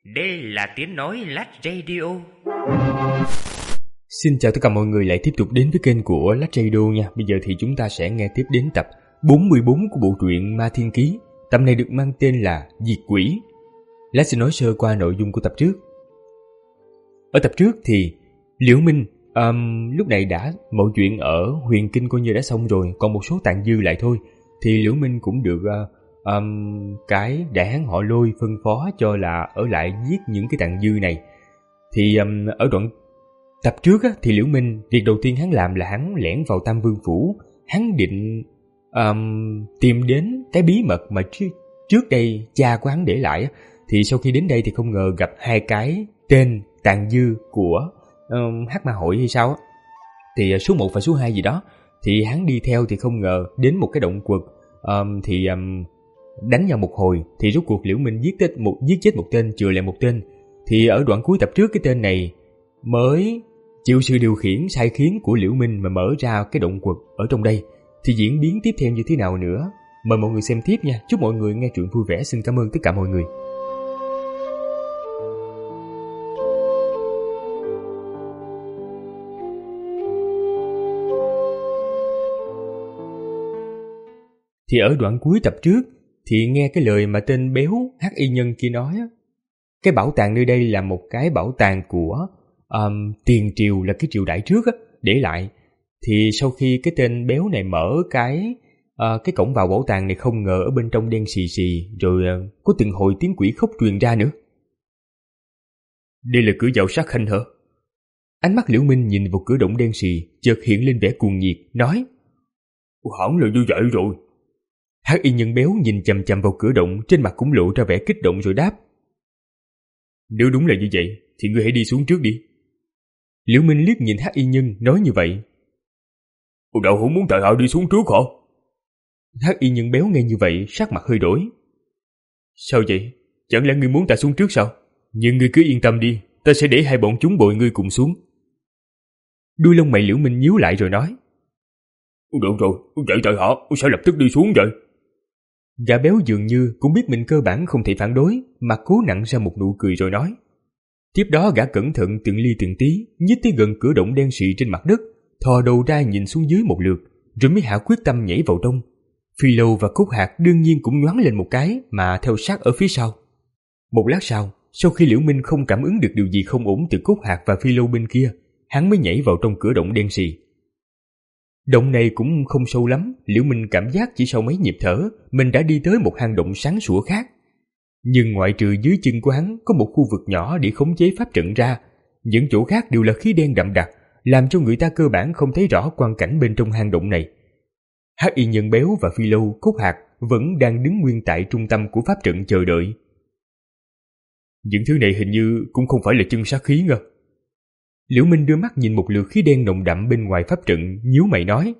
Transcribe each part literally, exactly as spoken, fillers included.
Đây là tiếng nói Lách Radio. Xin chào tất cả mọi người lại tiếp tục đến với kênh của Lách Radio nha. Bây giờ thì chúng ta sẽ nghe tiếp đến tập bốn mươi bốn của bộ truyện Ma Thiên Ký. Tập này được mang tên là Diệt Quỷ. Lách sẽ nói sơ qua nội dung của tập trước. Ở tập trước thì Liễu Minh um, lúc này đã mọi chuyện ở Huyền Kinh coi như đã xong rồi, còn một số tàn dư lại thôi. Thì Liễu Minh cũng được uh, um, cái đại hán họ Lôi phân phó cho là ở lại giết những cái tàn dư này. Thì um, ở đoạn tập trước á, thì Liễu Minh việc đầu tiên hắn làm là hắn lẻn vào Tam Vương Phủ. Hắn định um, tìm đến cái bí mật mà trước, trước đây cha của hắn để lại á. Thì sau khi đến đây thì không ngờ gặp hai cái tên tàn dư của um, Hắc Ma Hội hay sao á. Thì uh, số một và số hai gì đó. Thì hắn đi theo thì không ngờ đến một cái động quật. um, Thì um, đánh nhau một hồi thì rốt cuộc Liễu Minh giết chết một, giết chết một tên, chừa lại một tên. Thì ở đoạn cuối tập trước cái tên này mới chịu sự điều khiển sai khiến của Liễu Minh mà mở ra cái động quật ở trong đây. Thì diễn biến tiếp theo như thế nào nữa, mời mọi người xem tiếp nha. Chúc mọi người nghe truyện vui vẻ. Xin cảm ơn tất cả mọi người. Thì ở đoạn cuối tập trước thì nghe cái lời mà tên béo hắc y nhân kia nói á, cái bảo tàng nơi đây là một cái bảo tàng của um, tiền triều, là cái triều đại trước á, để lại. Thì sau khi cái tên béo này mở cái uh, cái cổng vào bảo tàng này, không ngờ ở bên trong đen xì xì, rồi uh, có từng hồi tiếng quỷ khóc truyền ra nữa. Đây là cửa vào sát khanh hả? Ánh mắt Liễu Minh nhìn vào cửa động đen xì, chợt hiện lên vẻ cuồng nhiệt, nói: hẳn là như vậy rồi. Hắc y nhân béo nhìn chằm chằm vào cửa động, trên mặt cũng lộ ra vẻ kích động rồi đáp: nếu đúng là như vậy thì ngươi hãy đi xuống trước đi. Liễu Minh liếc nhìn hắc y nhân nói như vậy. Đạo hữu muốn tại hạ đi xuống trước hả? Hắc y nhân béo nghe như vậy sắc mặt hơi đổi. Sao vậy? Chẳng lẽ ngươi muốn ta xuống trước sao? Nhưng ngươi cứ yên tâm đi, ta sẽ để hai bọn chúng bội ngươi cùng xuống. Đuôi lông mày Liễu Minh nhíu lại rồi nói: được rồi, vậy tại hạ sẽ lập tức đi xuống vậy. Gã béo dường như cũng biết mình cơ bản không thể phản đối, mà cố nặn ra một nụ cười rồi nói. Tiếp đó gã cẩn thận từng ly từng tí nhích tới gần cửa động đen xị trên mặt đất, thò đầu ra nhìn xuống dưới một lượt, rồi mới hạ quyết tâm nhảy vào trong. Phi Lâu và Cốt Hạc đương nhiên cũng nhoáng lên một cái mà theo sát ở phía sau. Một lát sau, sau khi Liễu Minh không cảm ứng được điều gì không ổn từ Cốt Hạc và Phi Lâu bên kia, hắn mới nhảy vào trong cửa động đen xì. Động này cũng không sâu lắm, Liễu Minh cảm giác chỉ sau mấy nhịp thở mình đã đi tới một hang động sáng sủa khác. Nhưng ngoại trừ dưới chân của hắn có một khu vực nhỏ để khống chế pháp trận ra, những chỗ khác đều là khí đen đậm đặc, làm cho người ta cơ bản không thấy rõ quang cảnh bên trong hang động này. Hắc y nhân béo và Phi Lâu, Cốt Hạc vẫn đang đứng nguyên tại trung tâm của pháp trận chờ đợi. Những thứ này hình như cũng không phải là chân sát khí ngờ. Liễu Minh đưa mắt nhìn một lượt khí đen nồng đậm bên ngoài pháp trận, nhíu mày nói: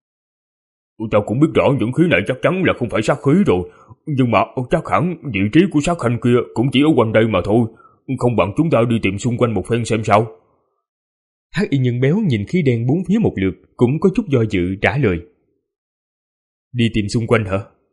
ta cũng biết rõ những khí này chắc chắn là không phải sát khí rồi, nhưng mà chắc hẳn vị trí của sát khanh kia cũng chỉ ở quanh đây mà thôi, không bằng chúng ta đi tìm xung quanh một phen xem sao. Hắc y nhân béo nhìn khí đen bốn phía một lượt, cũng có chút do dự trả lời: đi tìm xung quanh hả?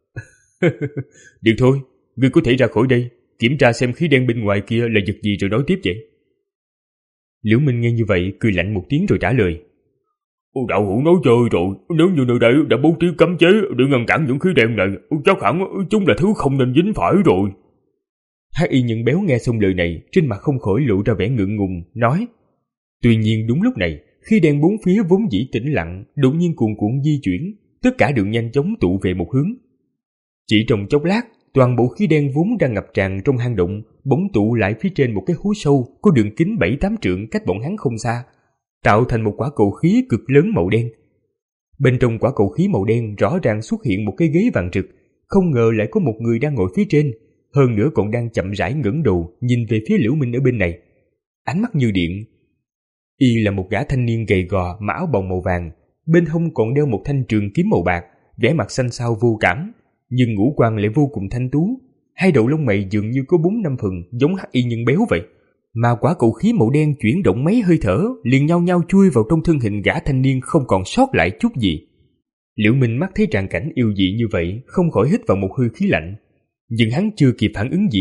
Được thôi, ngươi có thể ra khỏi đây, kiểm tra xem khí đen bên ngoài kia là vật gì rồi nói tiếp vậy. Liễu Minh nghe như vậy cười lạnh một tiếng rồi trả lời: đạo hữu nói chơi rồi, nếu như nơi đây đã bố trí cấm chế để ngăn cản những khí đen này, chắc hẳn chúng là thứ không nên dính phải rồi. Hắc y nhân béo nghe xong lời này, trên mặt không khỏi lộ ra vẻ ngượng ngùng, nói. Tuy nhiên đúng lúc này, khí đen bốn phía vốn dĩ tĩnh lặng đột nhiên cuồn cuộn di chuyển, tất cả đều nhanh chóng tụ về một hướng. Chỉ trong chốc lát, toàn bộ khí đen vốn đang ngập tràn trong hang động bỗng tụ lại phía trên một cái hố sâu có đường kính bảy tám trượng cách bọn hắn không xa, tạo thành một quả cầu khí cực lớn màu đen. Bên trong quả cầu khí màu đen rõ ràng xuất hiện một cái ghế vàng rực, không ngờ lại có một người đang ngồi phía trên, hơn nữa còn đang chậm rãi ngẩng đầu nhìn về phía Liễu Minh ở bên này. Ánh mắt như điện. Y là một gã thanh niên gầy gò, mặc áo bồng màu vàng, bên hông còn đeo một thanh trường kiếm màu bạc, vẻ mặt xanh xao vô cảm, nhưng ngũ quan lại vô cùng thanh tú, hai đầu lông mày dường như có bốn năm phần giống hắc y nhân béo vậy. Mà quả cầu khí màu đen chuyển động mấy hơi thở liền nhau nhau chui vào trong thân hình gã thanh niên, không còn sót lại chút gì. Liễu Minh mắt thấy tràng cảnh yêu dị như vậy, không khỏi hít vào một hơi khí lạnh. Nhưng hắn chưa kịp phản ứng gì,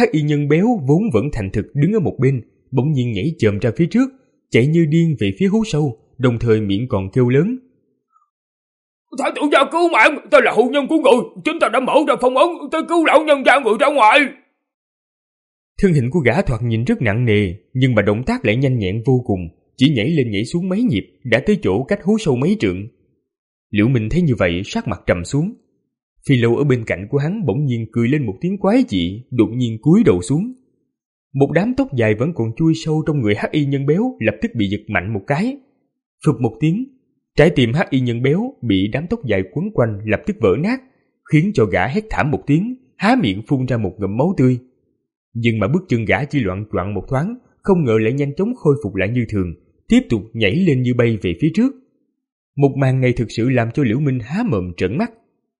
Hắc y nhân béo vốn vẫn thành thực đứng ở một bên, bỗng nhiên nhảy chồm ra phía trước, chạy như điên về phía hố sâu, đồng thời miệng còn kêu lớn: Thái tử gia cứu mạng, ta là hậu nhân của người, chúng ta đã mở ra phong ấn, tới cứu lão nhân gia người ra ngoài. Thân hình của gã thoạt nhìn rất nặng nề, nhưng mà động tác lại nhanh nhẹn vô cùng, chỉ nhảy lên nhảy xuống mấy nhịp đã tới chỗ cách hố sâu mấy trượng. Liễu Minh thấy như vậy, sắc mặt trầm xuống. Phi Lâu ở bên cạnh của hắn bỗng nhiên cười lên một tiếng quái dị, đột nhiên cúi đầu xuống. Một đám tóc dài vẫn còn chui sâu trong người hắc y nhân béo lập tức bị giật mạnh một cái. Phụt một tiếng, trái tim hắc y nhân béo bị đám tóc dài quấn quanh lập tức vỡ nát, khiến cho gã hét thảm một tiếng, há miệng phun ra một ngụm máu tươi. Nhưng mà bước chân gã chỉ loạn choạng một thoáng, không ngờ lại nhanh chóng khôi phục lại như thường, tiếp tục nhảy lên như bay về phía trước. Một màn này thực sự làm cho Liễu Minh há mồm trợn mắt.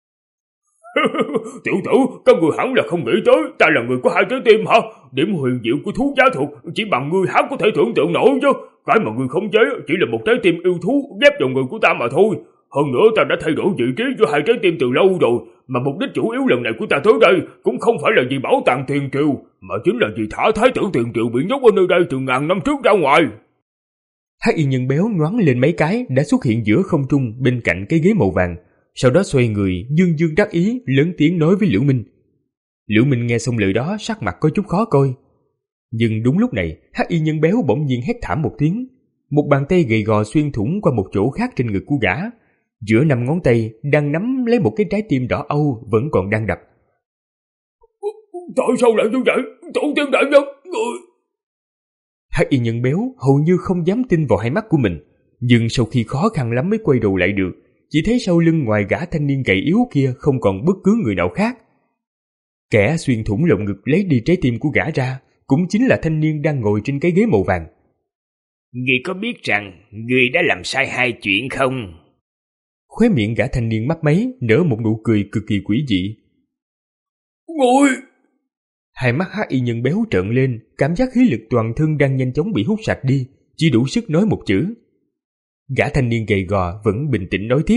Tiểu tử, các người hẳn là không nghĩ tới ta là người có hai trái tim hả? Điểm huyền diệu của thú giá thuật chỉ bằng ngươi há có thể tưởng tượng nổi chứ. Cái mà ngươi không chế chỉ là một trái tim yêu thú ghép vào người của ta mà thôi. Hơn nữa ta đã thay đổi vị trí của hai trái tim từ lâu rồi, mà mục đích chủ yếu lần này của ta tới đây cũng không phải là vì bảo tàng tiền triều, mà chính là vì thả thái tử tiền triều bị nhốt ở nơi đây từ ngàn năm trước ra ngoài. Hắc y nhân béo nhoáng lên mấy cái đã xuất hiện giữa không trung bên cạnh cái ghế màu vàng, sau đó xoay người dương dương đắc ý lớn tiếng nói với Liễu Minh. Liễu Minh nghe xong lời đó sắc mặt có chút khó coi. Nhưng đúng lúc này hắc y nhân béo bỗng nhiên hét thảm một tiếng, một bàn tay gầy gò xuyên thủng qua một chỗ khác trên ngực của gã. Giữa năm ngón tay đang nắm lấy một cái trái tim đỏ âu vẫn còn đang đập. Tại sao lại như vậy? Tổ tiên đại nhân, người... Hắc y nhân béo hầu như không dám tin vào hai mắt của mình, nhưng sau khi khó khăn lắm mới quay đầu lại được, chỉ thấy sau lưng ngoài gã thanh niên gầy yếu kia không còn bất cứ người nào khác. Kẻ xuyên thủng lồng ngực lấy đi trái tim của gã ra cũng chính là thanh niên đang ngồi trên cái ghế màu vàng. Ngươi có biết rằng ngươi đã làm sai hai chuyện không? Khóe miệng gã thanh niên mấp máy nở một nụ cười cực kỳ quỷ dị. Ngồi! Hai mắt hắc y nhân béo trợn lên, cảm giác khí lực toàn thân đang nhanh chóng bị hút sạch đi, chỉ đủ sức nói một chữ. Gã thanh niên gầy gò vẫn bình tĩnh nói tiếp.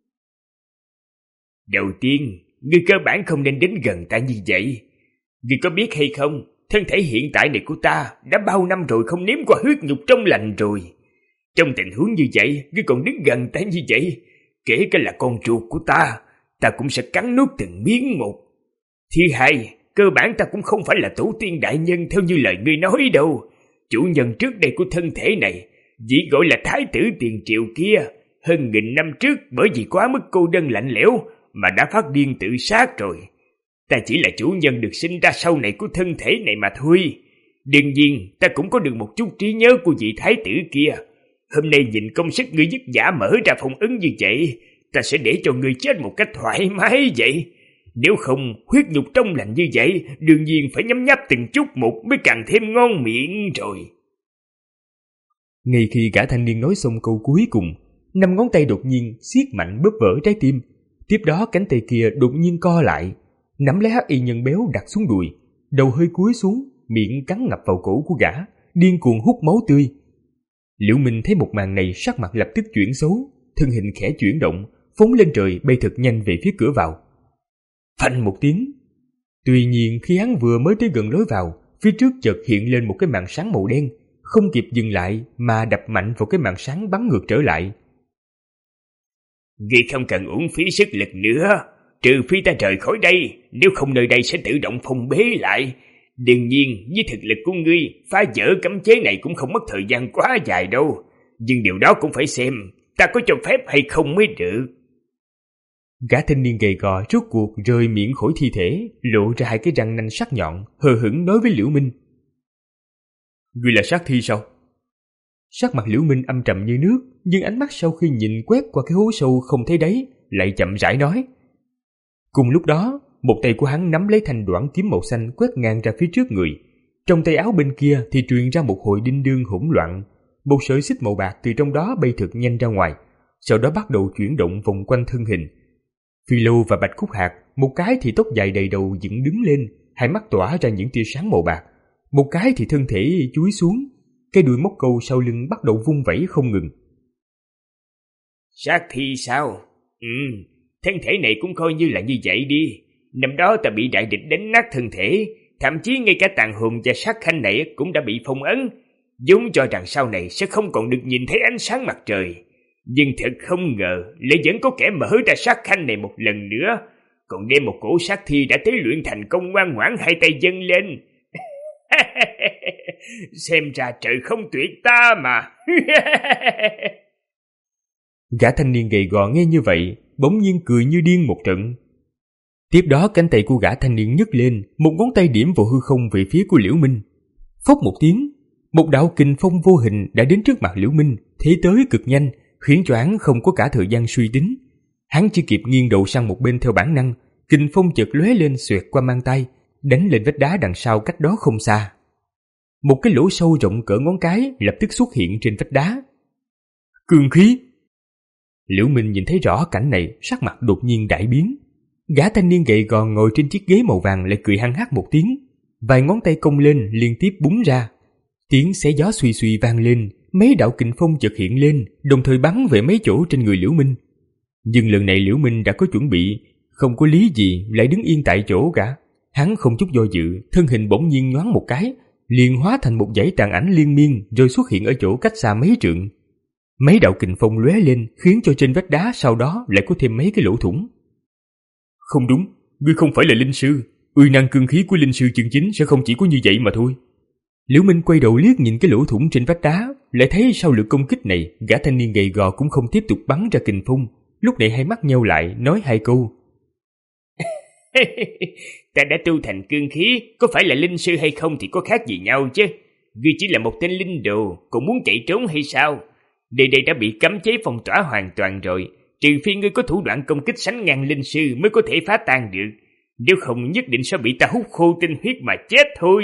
Đầu tiên, ngươi cơ bản không nên đến gần ta như vậy. Ngươi có biết hay không, thân thể hiện tại này của ta đã bao năm rồi không nếm qua huyết nhục trong lành rồi. Trong tình huống như vậy, ngươi còn đứng gần ta như vậy, kể cả là con ruột của ta, ta cũng sẽ cắn nuốt từng miếng một. Thứ hai, cơ bản ta cũng không phải là tổ tiên đại nhân theo như lời ngươi nói đâu. Chủ nhân trước đây của thân thể này chỉ gọi là thái tử tiền triệu kia, hơn nghìn năm trước bởi vì quá mức cô đơn lạnh lẽo mà đã phát điên tự sát rồi. Ta chỉ là chủ nhân được sinh ra sau này của thân thể này mà thôi. Đương nhiên ta cũng có được một chút trí nhớ của vị thái tử kia. Hôm nay nhìn công sức ngươi vất vả mở ra phong ấn như vậy, ta sẽ để cho ngươi chết một cách thoải mái vậy. Nếu không, huyết nhục trong lành như vậy, đương nhiên phải nhấm nháp từng chút một mới càng thêm ngon miệng rồi. Ngay khi gã thanh niên nói xong câu cuối cùng, năm ngón tay đột nhiên siết mạnh bóp vỡ trái tim. Tiếp đó cánh tay kia đột nhiên co lại, nắm lấy hắc y nhân béo đặt xuống đùi, đầu hơi cúi xuống, miệng cắn ngập vào cổ của gã, điên cuồng hút máu tươi. Liễu Minh thấy một màn này sắc mặt lập tức chuyển xấu, thân hình khẽ chuyển động, phóng lên trời bay thật nhanh về phía cửa vào. Phanh một tiếng. Tuy nhiên khi hắn vừa mới tới gần lối vào, phía trước chợt hiện lên một cái màn sáng màu đen, không kịp dừng lại mà đập mạnh vào cái màn sáng bắn ngược trở lại. Ngươi không cần uổng phí sức lực nữa, trừ phi ta rời khỏi đây, nếu không nơi đây sẽ tự động phong bế lại. Đương nhiên, với thực lực của ngươi, phá vỡ cấm chế này cũng không mất thời gian quá dài đâu. Nhưng điều đó cũng phải xem ta có cho phép hay không mới được. Gã thanh niên gầy gò rốt cuộc rời miệng khỏi thi thể, lộ ra hai cái răng nanh sắc nhọn, hờ hững nói với Liễu Minh. Ngươi là sát thi sao? Sắc mặt Liễu Minh âm trầm như nước, nhưng ánh mắt sau khi nhìn quét qua cái hố sâu không thấy đáy, lại chậm rãi nói. Cùng lúc đó, một tay của hắn nắm lấy thanh đoản kiếm màu xanh quét ngang ra phía trước người. Trong tay áo bên kia thì truyền ra một hồi đinh đương hỗn loạn, một sợi xích màu bạc từ trong đó bay thật nhanh ra ngoài, sau đó bắt đầu chuyển động vòng quanh thân hình. Phi Lâu và Bạch Khúc Hạc, một cái thì tóc dài đầy đầu dựng đứng lên, hai mắt tỏa ra những tia sáng màu bạc, một cái thì thân thể chúi xuống, cái đuôi móc câu sau lưng bắt đầu vung vẩy không ngừng. Sát thi sao? Ừ, thân thể này cũng coi như là như vậy đi. Năm đó ta bị đại địch đánh nát thân thể, thậm chí ngay cả tàn hồn và sát khanh này cũng đã bị phong ấn, vốn cho rằng sau này sẽ không còn được nhìn thấy ánh sáng mặt trời. Nhưng thật không ngờ lại vẫn có kẻ mở ra sát khanh này một lần nữa, còn đem một cổ sát thi đã tế luyện thành công ngoan ngoãn hai tay dâng lên. Xem ra trời không tuyệt ta mà. Gã thanh niên gầy gò nghe như vậy, bỗng nhiên cười như điên một trận. Tiếp đó cánh tay của gã thanh niên nhấc lên, một ngón tay điểm vào hư không về phía của Liễu Minh. Phốc một tiếng, một đạo kình phong vô hình đã đến trước mặt Liễu Minh, thế tới cực nhanh, khiến cho hắn không có cả thời gian suy tính. Hắn chỉ kịp nghiêng đầu sang một bên theo bản năng, kình phong chợt lóe lên xoẹt qua mang tay, đánh lên vách đá đằng sau cách đó không xa. Một cái lỗ sâu rộng cỡ ngón cái lập tức xuất hiện trên vách đá. Cương khí! Liễu Minh nhìn thấy rõ cảnh này, sắc mặt đột nhiên đại biến. Gã thanh niên gầy gò ngồi trên chiếc ghế màu vàng lại cười hăng hắc một tiếng, vài ngón tay cong lên liên tiếp búng ra. Tiếng xé gió suy suy vang lên, mấy đạo kình phong chợt hiện lên, đồng thời bắn về mấy chỗ trên người Liễu Minh. Nhưng lần này Liễu Minh đã có chuẩn bị, không có lý gì lại đứng yên tại chỗ cả. Hắn không chút do dự, thân hình bỗng nhiên nhoáng một cái, liền hóa thành một dãy tàn ảnh liên miên rồi xuất hiện ở chỗ cách xa mấy trượng. Mấy đạo kình phong lóe lên khiến cho trên vách đá sau đó lại có thêm mấy cái lỗ thủng. Không đúng, ngươi không phải là linh sư, uy năng cương khí của linh sư chân chính sẽ không chỉ có như vậy mà thôi. Liễu Minh quay đầu liếc nhìn cái lỗ thủng trên vách đá, lại thấy sau lượt công kích này, gã thanh niên gầy gò cũng không tiếp tục bắn ra kình phong, lúc này hai mắt nheo lại nói hai câu. Ta đã tu thành cương khí, có phải là linh sư hay không thì có khác gì nhau chứ. Ngươi chỉ là một tên linh đồ, còn muốn chạy trốn hay sao? Nơi đây đã bị cấm chế phong tỏa hoàn toàn rồi, trừ phi ngươi có thủ đoạn công kích sánh ngang linh sư mới có thể phá tan được. Nếu không nhất định sẽ bị ta hút khô tinh huyết mà chết thôi.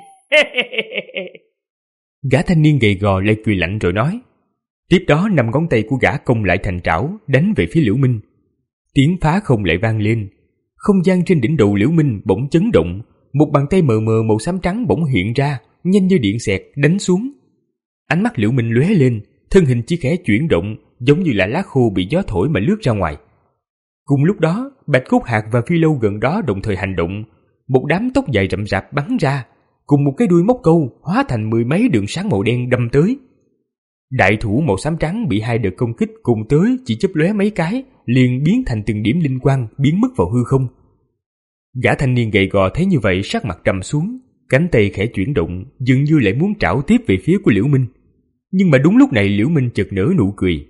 Gã thanh niên gầy gò lại cười lạnh rồi nói. Tiếp đó năm ngón tay của gã cong lại thành trảo, đánh về phía Liễu Minh. Tiếng phá không lại vang lên. Không gian trên đỉnh đầu Liễu Minh bỗng chấn động, một bàn tay mờ mờ màu xám trắng bỗng hiện ra, nhanh như điện xẹt đánh xuống. Ánh mắt Liễu Minh lóe lên, thân hình chỉ khẽ chuyển động, giống như là lá khô bị gió thổi mà lướt ra ngoài. Cùng lúc đó, Bạch Cốt Hạc và Phi Lâu gần đó đồng thời hành động, một đám tóc dài rậm rạp bắn ra, cùng một cái đuôi móc câu hóa thành mười mấy đường sáng màu đen đâm tới. Đại thủ màu xám trắng bị hai đợt công kích cùng tới chỉ chớp lóe mấy cái, liền biến thành từng điểm linh quang biến mất vào hư không. Gã thanh niên gầy gò thấy như vậy sắc mặt trầm xuống, cánh tay khẽ chuyển động, dường như lại muốn trảo tiếp về phía của Liễu Minh. Nhưng mà đúng lúc này Liễu Minh chợt nở nụ cười.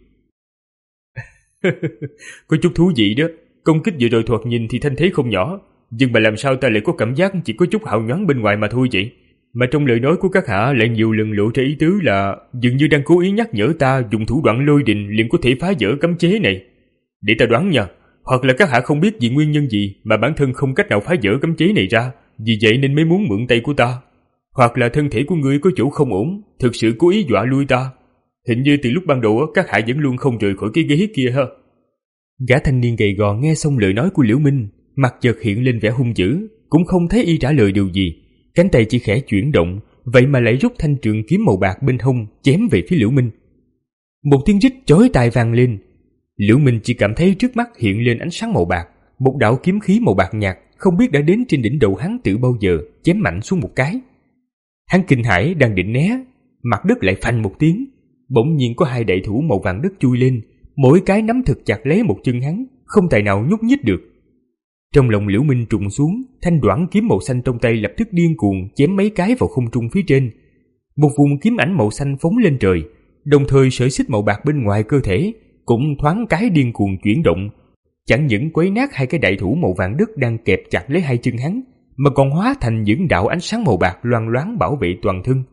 Có chút thú vị đó, công kích vừa rồi thoạt nhìn thì thanh thế không nhỏ, nhưng mà làm sao ta lại có cảm giác chỉ có chút hào nhoáng bên ngoài mà thôi vậy? Mà trong lời nói của các hạ lại nhiều lần lộ ra ý tứ là dường như đang cố ý nhắc nhở ta dùng thủ đoạn lôi đình liền có thể phá vỡ cấm chế này. Để ta đoán nha, hoặc là các hạ không biết vì nguyên nhân gì mà bản thân không cách nào phá vỡ cấm chế này ra, vì vậy nên mới muốn mượn tay của ta. Hoặc là thân thể của ngươi có chỗ không ổn, thực sự cố ý dọa lui ta. Hình như từ lúc ban đầu các hạ vẫn luôn không rời khỏi cái ghế kia ha. Gã thanh niên gầy gò nghe xong lời nói của Liễu Minh, mặt chợt hiện lên vẻ hung dữ, cũng không thấy y trả lời điều gì. Cánh tay chỉ khẽ chuyển động, vậy mà lại rút thanh trường kiếm màu bạc bên hông chém về phía Liễu Minh. Một tiếng rít chói tai vang lên. Liễu Minh chỉ cảm thấy trước mắt hiện lên ánh sáng màu bạc, một đạo kiếm khí màu bạc nhạt không biết đã đến trên đỉnh đầu hắn từ bao giờ, chém mạnh xuống một cái. Hắn kinh hãi đang định né, mặt đất lại phanh một tiếng, bỗng nhiên có hai đại thủ màu vàng đất chui lên, mỗi cái nắm thật chặt lấy một chân hắn, không tài nào nhúc nhích được. Trong lòng Liễu Minh trùng xuống, thanh đoản kiếm màu xanh trong tay lập tức điên cuồng chém mấy cái vào không trung phía trên. Một vùng kiếm ảnh màu xanh phóng lên trời, đồng thời sợi xích màu bạc bên ngoài cơ thể cũng thoáng cái điên cuồng chuyển động, chẳng những quấy nát hai cái đại thủ màu vàng đất đang kẹp chặt lấy hai chân hắn, mà còn hóa thành những đạo ánh sáng màu bạc loang loáng bảo vệ toàn thân.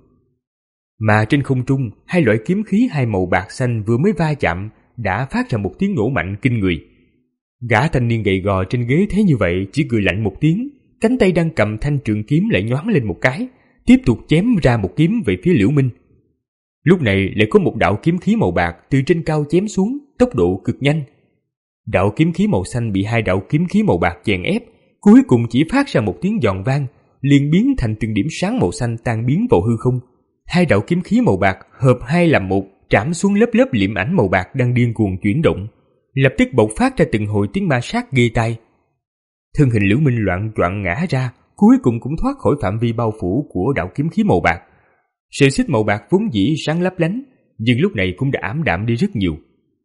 Mà trên không trung, hai loại kiếm khí hai màu bạc xanh vừa mới va chạm đã phát ra một tiếng nổ mạnh kinh người. Gã thanh niên gầy gò trên ghế thấy như vậy chỉ cười lạnh một tiếng, cánh tay đang cầm thanh trường kiếm lại nhoáng lên một cái, tiếp tục chém ra một kiếm về phía Liễu Minh. Lúc này lại có một đạo kiếm khí màu bạc từ trên cao chém xuống, tốc độ cực nhanh. Đạo kiếm khí màu xanh bị hai đạo kiếm khí màu bạc chèn ép, cuối cùng chỉ phát ra một tiếng giòn vang, liền biến thành từng điểm sáng màu xanh tan biến vào hư không. Hai đạo kiếm khí màu bạc hợp hai làm một, trảm xuống lớp lớp liệm ảnh màu bạc đang điên cuồng chuyển động, lập tức bộc phát ra từng hồi tiếng ma sát ghê tai. Thân hình Liễu Minh loạn choạng ngã ra, cuối cùng cũng thoát khỏi phạm vi bao phủ của đạo kiếm khí màu bạc. Sợi xích màu bạc vốn dĩ sáng lấp lánh, nhưng lúc này cũng đã ảm đạm đi rất nhiều.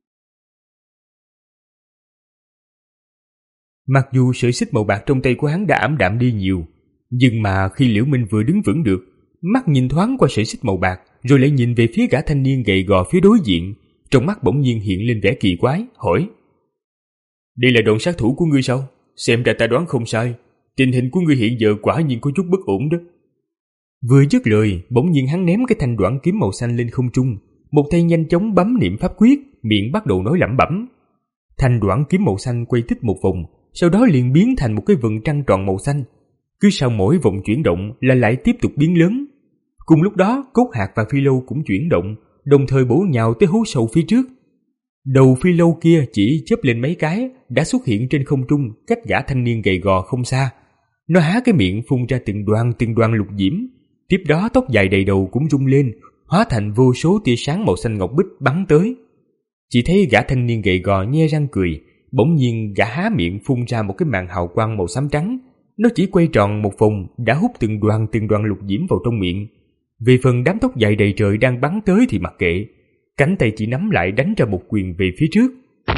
Mặc dù sợi xích màu bạc trong tay của hắn đã ảm đạm đi nhiều, nhưng mà khi Liễu Minh vừa đứng vững được, mắt nhìn thoáng qua sợi xích màu bạc, rồi lại nhìn về phía gã thanh niên gầy gò phía đối diện, trong mắt bỗng nhiên hiện lên vẻ kỳ quái, hỏi: "Đây là đòn sát thủ của ngươi sao? Xem ra ta đoán không sai, tình hình của ngươi hiện giờ quả nhiên có chút bất ổn đó." Vừa dứt lời, bỗng nhiên hắn ném cái thanh đoạn kiếm màu xanh lên không trung, một tay nhanh chóng bấm niệm pháp quyết, miệng bắt đầu nói lẩm bẩm. Thanh đoạn kiếm màu xanh quay tích một vòng, sau đó liền biến thành một cái vầng trăng tròn màu xanh. Cứ sau mỗi vòng chuyển động là lại tiếp tục biến lớn. Cùng lúc đó, Cốt Hạc và Phi Lâu cũng chuyển động, đồng thời bổ nhào tới hố sâu phía trước. Đầu Phi Lâu kia chỉ chớp lên mấy cái đã xuất hiện trên không trung, cách gã thanh niên gầy gò không xa. Nó há cái miệng phun ra từng đoàn từng đoàn lục diễm. Tiếp đó tóc dài đầy đầu cũng rung lên, hóa thành vô số tia sáng màu xanh ngọc bích bắn tới. Chỉ thấy gã thanh niên gầy gò nhe răng cười, bỗng nhiên gã há miệng phun ra một cái màn hào quang màu xám trắng. Nó chỉ quay tròn một vòng đã hút từng đoàn từng đoàn lục diễm vào trong miệng. Về phần đám tóc dài đầy trời đang bắn tới thì mặc kệ, cánh tay chỉ nắm lại đánh ra một quyền về phía trước.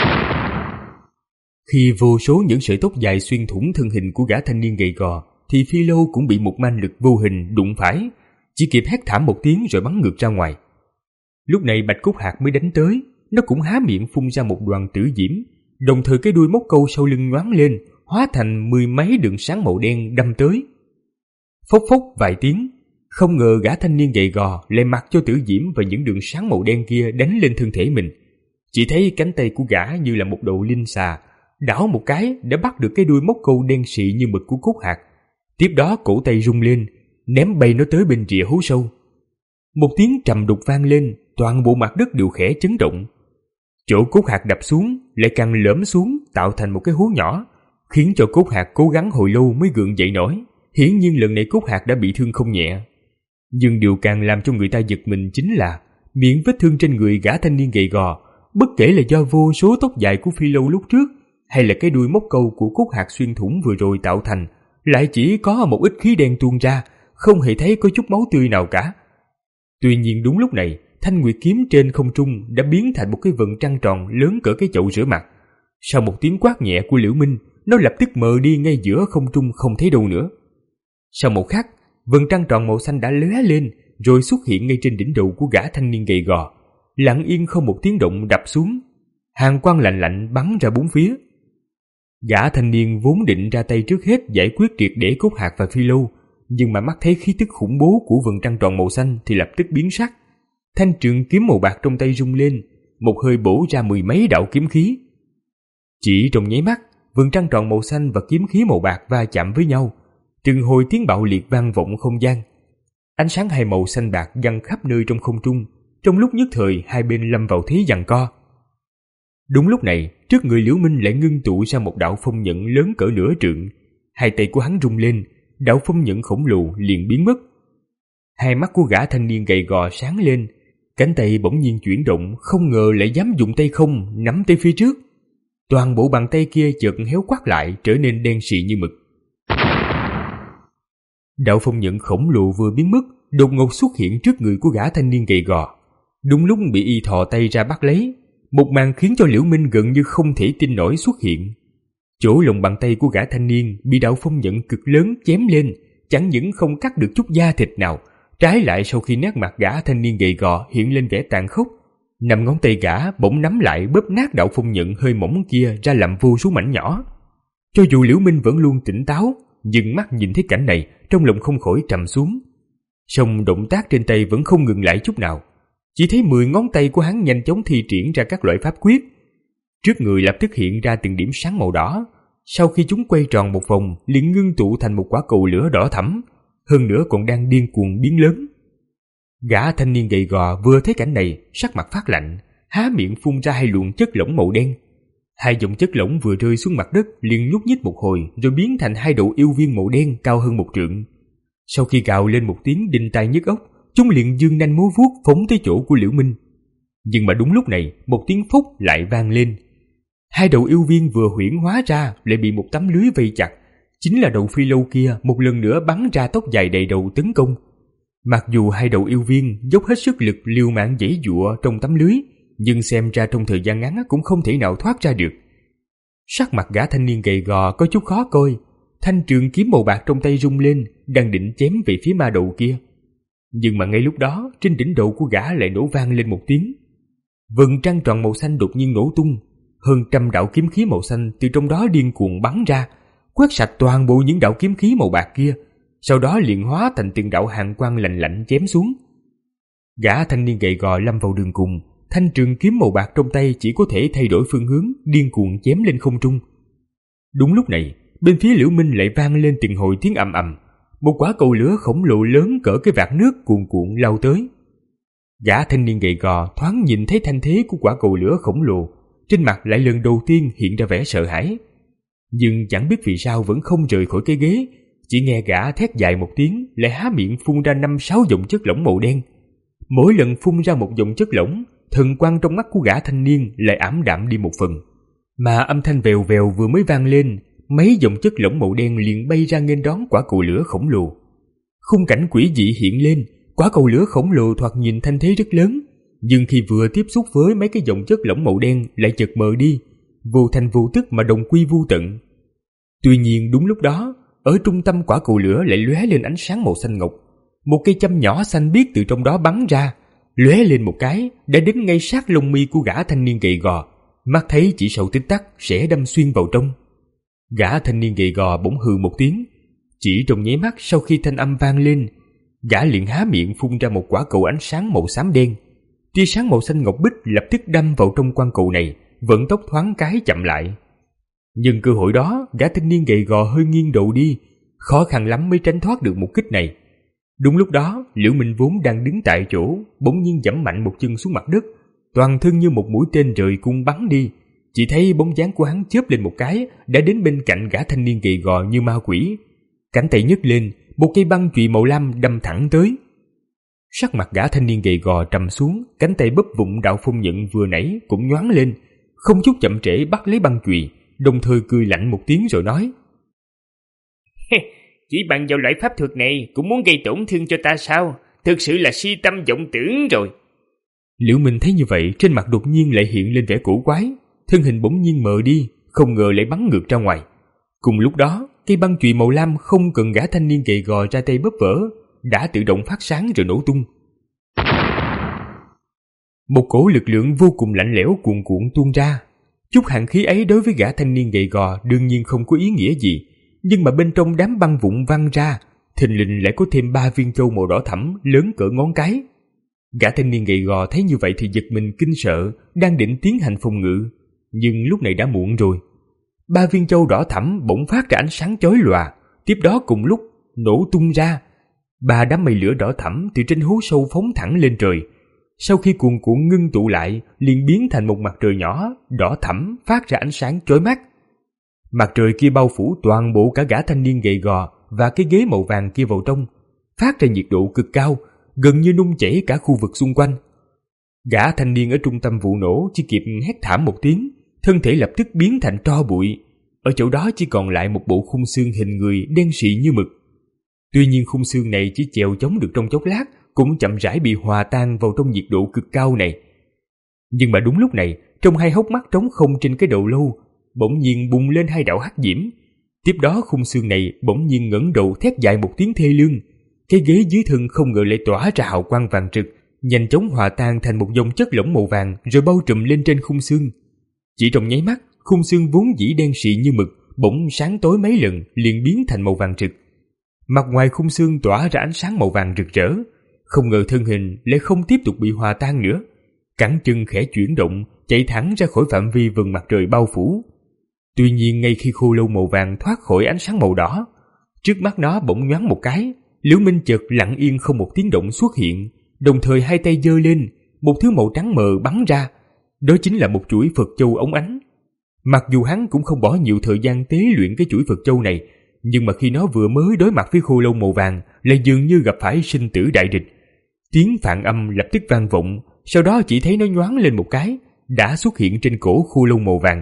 Khi vô số những sợi tóc dài xuyên thủng thân hình của gã thanh niên gầy gò, thì Phi Lâu cũng bị một man lực vô hình đụng phải, chỉ kịp hét thảm một tiếng rồi bắn ngược ra ngoài. Lúc này Bạch Cốt Hạc mới đánh tới, nó cũng há miệng phun ra một đoàn tử diễm, đồng thời cái đuôi móc câu sau lưng nhoáng lên, hóa thành mười mấy đường sáng màu đen đâm tới. Phốc phốc vài tiếng, không ngờ gã thanh niên gầy gò lại mặc cho tử diễm và những đường sáng màu đen kia đánh lên thân thể mình. Chỉ thấy cánh tay của gã như là một đầu linh xà, đảo một cái đã bắt được cái đuôi móc câu đen xị như mực của Cốt Hạc. Tiếp đó cổ tay rung lên, ném bay nó tới bên rìa hố sâu. Một tiếng trầm đục vang lên, toàn bộ mặt đất đều khẽ chấn động. Chỗ Cốt Hạc đập xuống lại càng lõm xuống, tạo thành một cái hố nhỏ, khiến cho Cốt Hạc cố gắng hồi lâu mới gượng dậy nổi. Hiển nhiên lần này Cốt Hạc đã bị thương không nhẹ. Nhưng điều càng làm cho người ta giật mình chính là miệng vết thương trên người gã thanh niên gầy gò, bất kể là do vô số tóc dài của Phi Lâu lúc trước hay là cái đuôi móc câu của Cốt Hạc xuyên thủng vừa rồi tạo thành, lại chỉ có một ít khí đen tuôn ra, không hề thấy có chút máu tươi nào cả. Tuy nhiên đúng lúc này, thanh nguyệt kiếm trên không trung đã biến thành một cái vầng trăng tròn lớn cỡ cái chậu rửa mặt. Sau một tiếng quát nhẹ của Liễu Minh, nó lập tức mờ đi ngay giữa không trung không thấy đâu nữa. Sau một khắc, vầng trăng tròn màu xanh đã lóe lên, rồi xuất hiện ngay trên đỉnh đầu của gã thanh niên gầy gò, lặng yên không một tiếng động đập xuống. Hàn quang lạnh lạnh bắn ra bốn phía. Gã thanh niên vốn định ra tay trước hết giải quyết triệt để Cốt Hạc và Phi Lâu, nhưng mà mắt thấy khí tức khủng bố của vầng trăng tròn màu xanh thì lập tức biến sắc. Thanh trường kiếm màu bạc trong tay rung lên, một hơi bổ ra mười mấy đạo kiếm khí. Chỉ trong nháy mắt, vầng trăng tròn màu xanh và kiếm khí màu bạc va chạm với nhau, từng hồi tiếng bạo liệt vang vọng không gian. Ánh sáng hai màu xanh bạc văng khắp nơi trong không trung, trong lúc nhất thời hai bên lâm vào thế giằng co. Đúng lúc này, trước người Liễu Minh lại ngưng tụ ra một đạo phong nhận lớn cỡ nửa trượng. Hai tay của hắn rung lên, đạo phong nhận khổng lồ liền biến mất. Hai mắt của gã thanh niên gầy gò sáng lên, cánh tay bỗng nhiên chuyển động, không ngờ lại dám dùng tay không nắm tay phía trước. Toàn bộ bàn tay kia chợt héo quắt lại, trở nên đen xị như mực. Đạo phong nhận khổng lồ vừa biến mất, đột ngột xuất hiện trước người của gã thanh niên gầy gò. Đúng lúc bị y thò tay ra bắt lấy, một màn khiến cho Liễu Minh gần như không thể tin nổi xuất hiện. Chỗ lòng bàn tay của gã thanh niên bị đạo phong nhận cực lớn chém lên, chẳng những không cắt được chút da thịt nào, trái lại sau khi nát mặt gã thanh niên gầy gò hiện lên vẻ tàn khốc. Năm ngón tay gã bỗng nắm lại bóp nát đạo phong nhận hơi mỏng kia ra làm vô số mảnh nhỏ. Cho dù Liễu Minh vẫn luôn tỉnh táo, nhưng mắt nhìn thấy cảnh này, trong lòng không khỏi trầm xuống. Song động tác trên tay vẫn không ngừng lại chút nào. Chỉ thấy mười ngón tay của hắn nhanh chóng thi triển ra các loại pháp quyết. Trước người lập tức hiện ra từng điểm sáng màu đỏ. Sau khi chúng quay tròn một vòng, liền ngưng tụ thành một quả cầu lửa đỏ thẫm, hơn nữa còn đang điên cuồng biến lớn. Gã thanh niên gầy gò vừa thấy cảnh này, sắc mặt phát lạnh, há miệng phun ra hai luồng chất lỏng màu đen. Hai dòng chất lỏng vừa rơi xuống mặt đất liền nhúc nhích một hồi, rồi biến thành hai đầu yêu viên màu đen cao hơn một trượng. Sau khi gào lên một tiếng đinh tai nhức óc, chúng liền giương nanh múa vuốt phóng tới chỗ của Liễu Minh. Nhưng mà đúng lúc này, một tiếng phốc lại vang lên. Hai đầu yêu viên vừa huyễn hóa ra lại bị một tấm lưới vây chặt, chính là đầu phi lâu kia một lần nữa bắn ra tóc dài đầy đầu tấn công. Mặc dù hai đầu yêu viên dốc hết sức lực liều mạng giãy giụa trong tấm lưới, nhưng xem ra trong thời gian ngắn cũng không thể nào thoát ra được. Sắc mặt gã thanh niên gầy gò có chút khó coi, thanh trường kiếm màu bạc trong tay rung lên, đang định chém về phía ma đầu kia. Nhưng mà ngay lúc đó, trên đỉnh đầu của gã lại nổ vang lên một tiếng. Vầng trăng tròn màu xanh đột nhiên nổ tung, hơn trăm đạo kiếm khí màu xanh từ trong đó điên cuồng bắn ra, quét sạch toàn bộ những đạo kiếm khí màu bạc kia, sau đó liền hóa thành từng đạo hàn quang lạnh lạnh chém xuống. Gã thanh niên gầy gò lâm vào đường cùng, thanh trường kiếm màu bạc trong tay chỉ có thể thay đổi phương hướng, điên cuồng chém lên không trung. Đúng lúc này, bên phía Liễu Minh lại vang lên từng hồi tiếng ầm ầm, một quả cầu lửa khổng lồ lớn cỡ cái vạc nước cuồn cuộn lao tới. Gã thanh niên gầy gò thoáng nhìn thấy thanh thế của quả cầu lửa khổng lồ, trên mặt lại lần đầu tiên hiện ra vẻ sợ hãi. Nhưng chẳng biết vì sao vẫn không rời khỏi cái ghế, chỉ nghe gã thét dài một tiếng, lại há miệng phun ra năm sáu dòng chất lỏng màu đen. Mỗi lần phun ra một dòng chất lỏng, thần quang trong mắt của gã thanh niên lại ảm đạm đi một phần. Mà âm thanh vèo vèo vừa mới vang lên, mấy dòng chất lỏng màu đen liền bay ra nghênh đón quả cầu lửa khổng lồ. Khung cảnh quỷ dị hiện lên, quả cầu lửa khổng lồ thoạt nhìn thanh thế rất lớn, nhưng khi vừa tiếp xúc với mấy cái dòng chất lỏng màu đen lại chợt mờ đi, vô thành vô tức mà đồng quy vô tận. Tuy nhiên đúng lúc đó, ở trung tâm quả cầu lửa lại lóe lên ánh sáng màu xanh ngọc, một cây châm nhỏ xanh biếc từ trong đó bắn ra, lóe lên một cái đã đến ngay sát lông mi của gã thanh niên gầy gò, mắt thấy chỉ sau tích tắc sẽ đâm xuyên vào trong. Gã thanh niên gầy gò bỗng hừ một tiếng, chỉ trong nháy mắt sau khi thanh âm vang lên, gã liền há miệng phun ra một quả cầu ánh sáng màu xám đen. Tia sáng màu xanh ngọc bích lập tức đâm vào trong quan cầu này, vận tốc thoáng cái chậm lại. Nhưng cơ hội đó, gã thanh niên gầy gò hơi nghiêng đầu đi, khó khăn lắm mới tránh thoát được một kích này. Đúng lúc đó, Liễu Minh vốn đang đứng tại chỗ, bỗng nhiên giẫm mạnh một chân xuống mặt đất, toàn thân như một mũi tên rời cung bắn đi. Chỉ thấy bóng dáng của hắn chớp lên một cái, đã đến bên cạnh gã thanh niên gầy gò như ma quỷ. Cánh tay nhấc lên, một cây băng chùy màu lam đâm thẳng tới. Sắc mặt gã thanh niên gầy gò trầm xuống, cánh tay bấp vụng đạo phong nhận vừa nãy cũng nhoáng lên, không chút chậm trễ bắt lấy băng chùy, đồng thời cười lạnh một tiếng rồi nói: Chỉ bằng vào loại pháp thuật này cũng muốn gây tổn thương cho ta sao? Thực sự là si tâm vọng tưởng rồi. Liễu Minh thấy như vậy, trên mặt đột nhiên lại hiện lên vẻ cổ quái, thân hình bỗng nhiên mờ đi, không ngờ lại bắn ngược ra ngoài. Cùng lúc đó, cây băng chùy màu lam không cần gã thanh niên gầy gò ra tay bóp vỡ, đã tự động phát sáng rồi nổ tung. Một cổ lực lượng vô cùng lạnh lẽo cuồn cuộn tuôn ra. Chút hàn khí ấy đối với gã thanh niên gầy gò đương nhiên không có ý nghĩa gì, nhưng mà bên trong đám băng vụn văng ra, thình lình lại có thêm ba viên châu màu đỏ thẫm lớn cỡ ngón cái. Gã thanh niên gầy gò thấy như vậy thì giật mình kinh sợ, đang định tiến hành phòng ngự, nhưng lúc này đã muộn rồi. Ba viên châu đỏ thẫm bỗng phát ra ánh sáng chói lòa, tiếp đó cùng lúc nổ tung ra. Ba đám mây lửa đỏ thẫm từ trên hố sâu phóng thẳng lên trời. Sau khi cuồn cuộn ngưng tụ lại, liền biến thành một mặt trời nhỏ đỏ thẫm phát ra ánh sáng chói mắt. Mặt trời kia bao phủ toàn bộ cả gã thanh niên gầy gò và cái ghế màu vàng kia vào trong, phát ra nhiệt độ cực cao, gần như nung chảy cả khu vực xung quanh. Gã thanh niên ở trung tâm vụ nổ chỉ kịp hét thảm một tiếng, thân thể lập tức biến thành tro bụi. Ở chỗ đó chỉ còn lại một bộ khung xương hình người đen sì như mực. Tuy nhiên khung xương này chỉ chèo chống được trong chốc lát, cũng chậm rãi bị hòa tan vào trong nhiệt độ cực cao này. Nhưng mà đúng lúc này, trong hai hốc mắt trống không trên cái đầu lâu, bỗng nhiên bùng lên hai đạo hắc diễm. Tiếp đó khung xương này bỗng nhiên ngẩng đầu thét dài một tiếng thê lương. Cái ghế dưới thân không ngờ lại tỏa ra hào quang vàng rực, nhanh chóng hòa tan thành một dòng chất lỏng màu vàng rồi bao trùm lên trên khung xương. Chỉ trong nháy mắt, khung xương vốn dĩ đen sì như mực bỗng sáng tối mấy lần, liền biến thành màu vàng rực. Mặt ngoài khung xương tỏa ra ánh sáng màu vàng rực rỡ, không ngờ thân hình lại không tiếp tục bị hòa tan nữa. Cẳng chân khẽ chuyển động, chạy thẳng ra khỏi phạm vi vầng mặt trời bao phủ. Tuy nhiên ngay khi khô lâu màu vàng thoát khỏi ánh sáng màu đỏ, trước mắt nó bỗng nhoáng một cái, Liễu Minh chợt lặng yên không một tiếng động xuất hiện, đồng thời hai tay giơ lên, một thứ màu trắng mờ bắn ra. Đó chính là một chuỗi Phật châu óng ánh. Mặc dù hắn cũng không bỏ nhiều thời gian tế luyện cái chuỗi Phật châu này, nhưng mà khi nó vừa mới đối mặt với khô lâu màu vàng, lại dường như gặp phải sinh tử đại địch. Tiếng phạn âm lập tức vang vọng, sau đó chỉ thấy nó nhoáng lên một cái, đã xuất hiện trên cổ khô lâu màu vàng,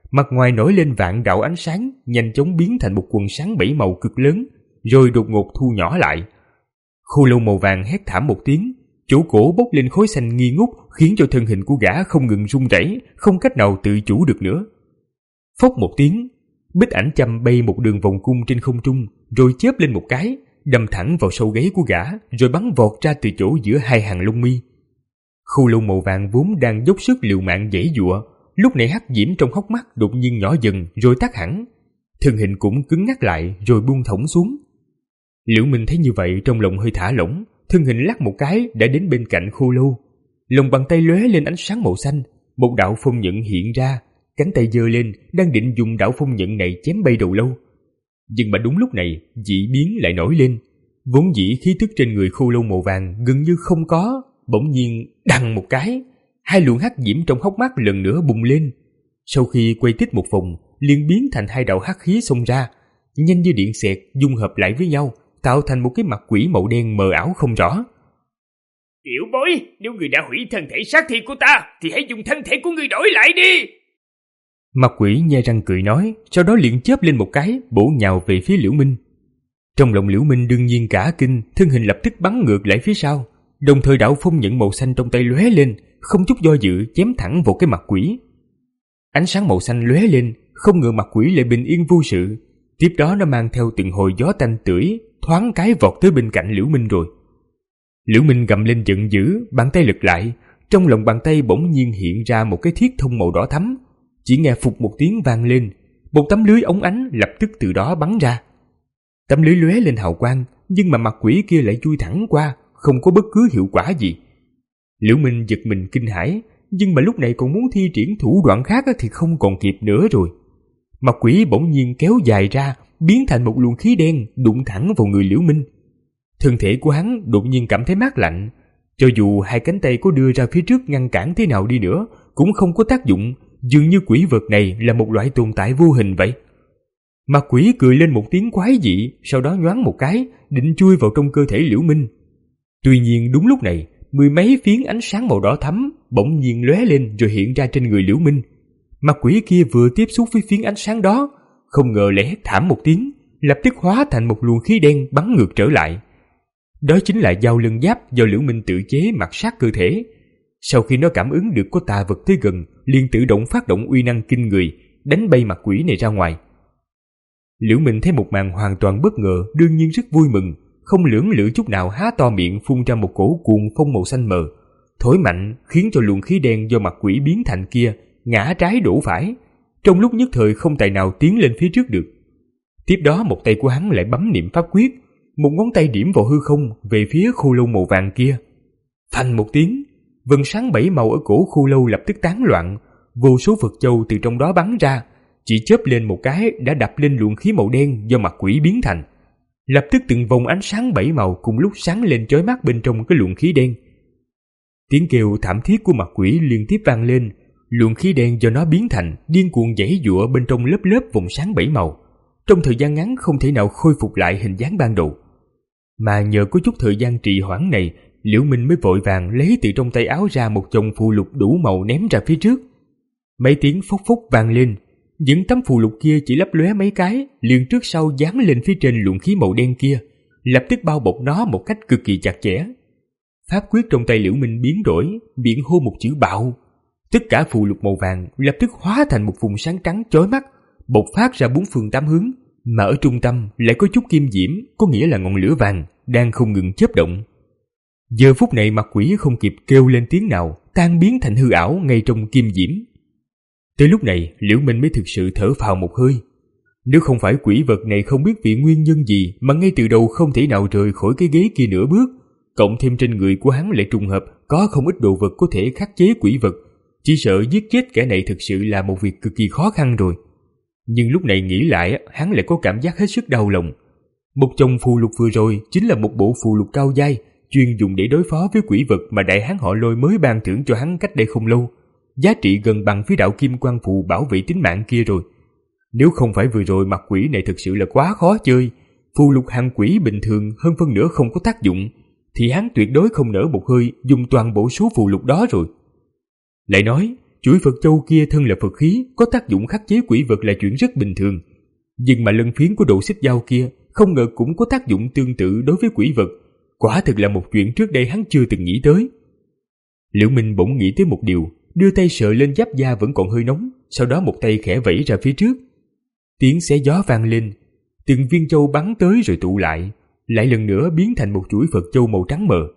mặt ngoài nổi lên vạn đạo ánh sáng, nhanh chóng biến thành một quần sáng bảy màu cực lớn, rồi đột ngột thu nhỏ lại. Khô lâu màu vàng hét thảm một tiếng, chỗ cổ bốc lên khói xanh nghi ngút, khiến cho thân hình của gã không ngừng run rẩy, không cách nào tự chủ được nữa. Phốc một tiếng, bích ảnh châm bay một đường vòng cung trên không trung, rồi chớp lên một cái, đâm thẳng vào sau gáy của gã, rồi bắn vọt ra từ chỗ giữa hai hàng lông mi. Khô lâu màu vàng vốn đang dốc sức liều mạng giãy giụa, lúc này hắc diễm trong hốc mắt đột nhiên nhỏ dần rồi tắt hẳn, thân hình cũng cứng ngắc lại rồi buông thõng xuống. Liễu Minh thấy như vậy trong lòng hơi thả lỏng, thân hình lắc một cái đã đến bên cạnh khô lâu. Lòng bàn tay lóe lên ánh sáng màu xanh, một đạo phong nhận hiện ra, cánh tay giơ lên đang định dùng đạo phong nhận này chém bay đầu lâu. Nhưng mà đúng lúc này dị biến lại nổi lên, vốn dĩ khí tức trên người khô lâu màu vàng gần như không có, bỗng nhiên đằng một cái, hai luồng hắc diễm trong hốc mắt lần nữa bùng lên. Sau khi quay tít một vòng, liền biến thành hai đạo hắc khí xông ra, nhanh như điện xẹt dung hợp lại với nhau, tạo thành một cái mặt quỷ màu đen mờ ảo không rõ. Tiểu bối, nếu người đã hủy thân thể xác thịt của ta, thì hãy dùng thân thể của người đổi lại đi. Mặt quỷ nhe răng cười nói, sau đó liền chớp lên một cái, bổ nhào về phía Liễu Minh. Trong lòng Liễu Minh đương nhiên cả kinh, thân hình lập tức bắn ngược lại phía sau, đồng thời đạo phong nhận màu xanh trong tay lóe lên, không chút do dự chém thẳng vào cái mặt quỷ. Ánh sáng màu xanh lóe lên, không ngờ mặt quỷ lại bình yên vô sự. Tiếp đó nó mang theo từng hồi gió tanh tưởi, thoáng cái vọt tới bên cạnh Liễu Minh rồi. Liễu Minh gầm lên giận dữ, bàn tay lật lại, trong lòng bàn tay bỗng nhiên hiện ra một cái thiết thông màu đỏ thắm. Chỉ nghe phụt một tiếng vang lên, một tấm lưới óng ánh lập tức từ đó bắn ra. Tấm lưới lóe lên hào quang, nhưng mà mặt quỷ kia lại chui thẳng qua, không có bất cứ hiệu quả gì. Liễu Minh giật mình kinh hãi, nhưng mà lúc này còn muốn thi triển thủ đoạn khác thì không còn kịp nữa rồi. Mặt quỷ bỗng nhiên kéo dài ra, biến thành một luồng khí đen đụng thẳng vào người Liễu Minh. Thân thể của hắn đột nhiên cảm thấy mát lạnh, cho dù hai cánh tay có đưa ra phía trước ngăn cản thế nào đi nữa cũng không có tác dụng, dường như quỷ vật này là một loại tồn tại vô hình vậy. Mặt quỷ cười lên một tiếng quái dị, sau đó nhoáng một cái, định chui vào trong cơ thể Liễu Minh. Tuy nhiên đúng lúc này, mười mấy phiến ánh sáng màu đỏ thắm bỗng nhiên lóe lên rồi hiện ra trên người Liễu Minh. Mặt quỷ kia vừa tiếp xúc với phiến ánh sáng đó, không ngờ lại hét thảm một tiếng, lập tức hóa thành một luồng khí đen bắn ngược trở lại. Đó chính là dao lân giáp do Liễu Minh tự chế mặc sát cơ thể. Sau khi nó cảm ứng được có tà vật tới gần, liền tự động phát động uy năng kinh người, đánh bay mặt quỷ này ra ngoài. Liễu Minh thấy một màn hoàn toàn bất ngờ, đương nhiên rất vui mừng, không lưỡng lự chút nào há to miệng phun ra một cổ cuồng phong màu xanh mờ, thổi mạnh khiến cho luồng khí đen do mặt quỷ biến thành kia ngã trái đổ phải, trong lúc nhất thời không tài nào tiến lên phía trước được. Tiếp đó một tay của hắn lại bấm niệm pháp quyết, một ngón tay điểm vào hư không về phía khô lâu màu vàng kia. Phanh một tiếng, vầng sáng bảy màu ở cổ khô lâu lập tức tán loạn, vô số Phật châu từ trong đó bắn ra, chỉ chớp lên một cái đã đập lên luồng khí màu đen do mặt quỷ biến thành. Lập tức từng vòng ánh sáng bảy màu cùng lúc sáng lên chói mắt bên trong cái luồng khí đen. Tiếng kêu thảm thiết của mặt quỷ liên tiếp vang lên, luồng khí đen do nó biến thành điên cuồng giãy giụa bên trong lớp lớp vòng sáng bảy màu, trong thời gian ngắn không thể nào khôi phục lại hình dáng ban đầu. Mà nhờ có chút thời gian trì hoãn này, Liễu Minh mới vội vàng lấy từ trong tay áo ra một chồng phù lục đủ màu ném ra phía trước. Mấy tiếng phốc phốc vang lên, những tấm phù lục kia chỉ lấp lóe mấy cái, liền trước sau dán lên phía trên luồng khí màu đen kia, lập tức bao bọc nó một cách cực kỳ chặt chẽ. Pháp quyết trong tay Liễu Minh biến đổi, miệng hô một chữ bạo. Tất cả phù lục màu vàng lập tức hóa thành một vùng sáng trắng chói mắt, bộc phát ra bốn phương tám hướng, mà ở trung tâm lại có chút kim diễm, có nghĩa là ngọn lửa vàng đang không ngừng chớp động. Giờ phút này mặt quỷ không kịp kêu lên tiếng nào, tan biến thành hư ảo ngay trong kim diễm. Tới lúc này Liễu Minh mới thực sự thở phào một hơi. Nếu không phải quỷ vật này không biết vì nguyên nhân gì mà ngay từ đầu không thể nào rời khỏi cái ghế kia nửa bước, cộng thêm trên người của hắn lại trùng hợp có không ít đồ vật có thể khắc chế quỷ vật, chỉ sợ giết chết kẻ này thực sự là một việc cực kỳ khó khăn rồi. Nhưng lúc này nghĩ lại, hắn lại có cảm giác hết sức đau lòng. Một chồng phù lục vừa rồi chính là một bộ phù lục cao giai, chuyên dùng để đối phó với quỷ vật mà đại hán họ Lôi mới ban thưởng cho hắn cách đây không lâu. Giá trị gần bằng phía đạo kim quang phù bảo vệ tính mạng kia rồi. Nếu không phải vừa rồi mặt quỷ này thực sự là quá khó chơi, phù lục hàng quỷ bình thường hơn phân nửa không có tác dụng, thì hắn tuyệt đối không nỡ một hơi dùng toàn bộ số phù lục đó rồi. Lại nói, chuỗi Phật châu kia thân là Phật khí, có tác dụng khắc chế quỷ vật là chuyện rất bình thường. Nhưng mà lân phiến của độ xích dao kia không ngờ cũng có tác dụng tương tự đối với quỷ vật. Quả thực là một chuyện trước đây hắn chưa từng nghĩ tới. Liễu Minh bỗng nghĩ tới một điều, đưa tay sờ lên giáp da vẫn còn hơi nóng, sau đó một tay khẽ vẫy ra phía trước. Tiếng xé gió vang lên, từng viên châu bắn tới rồi tụ lại, lại lần nữa biến thành một chuỗi Phật châu màu trắng mờ.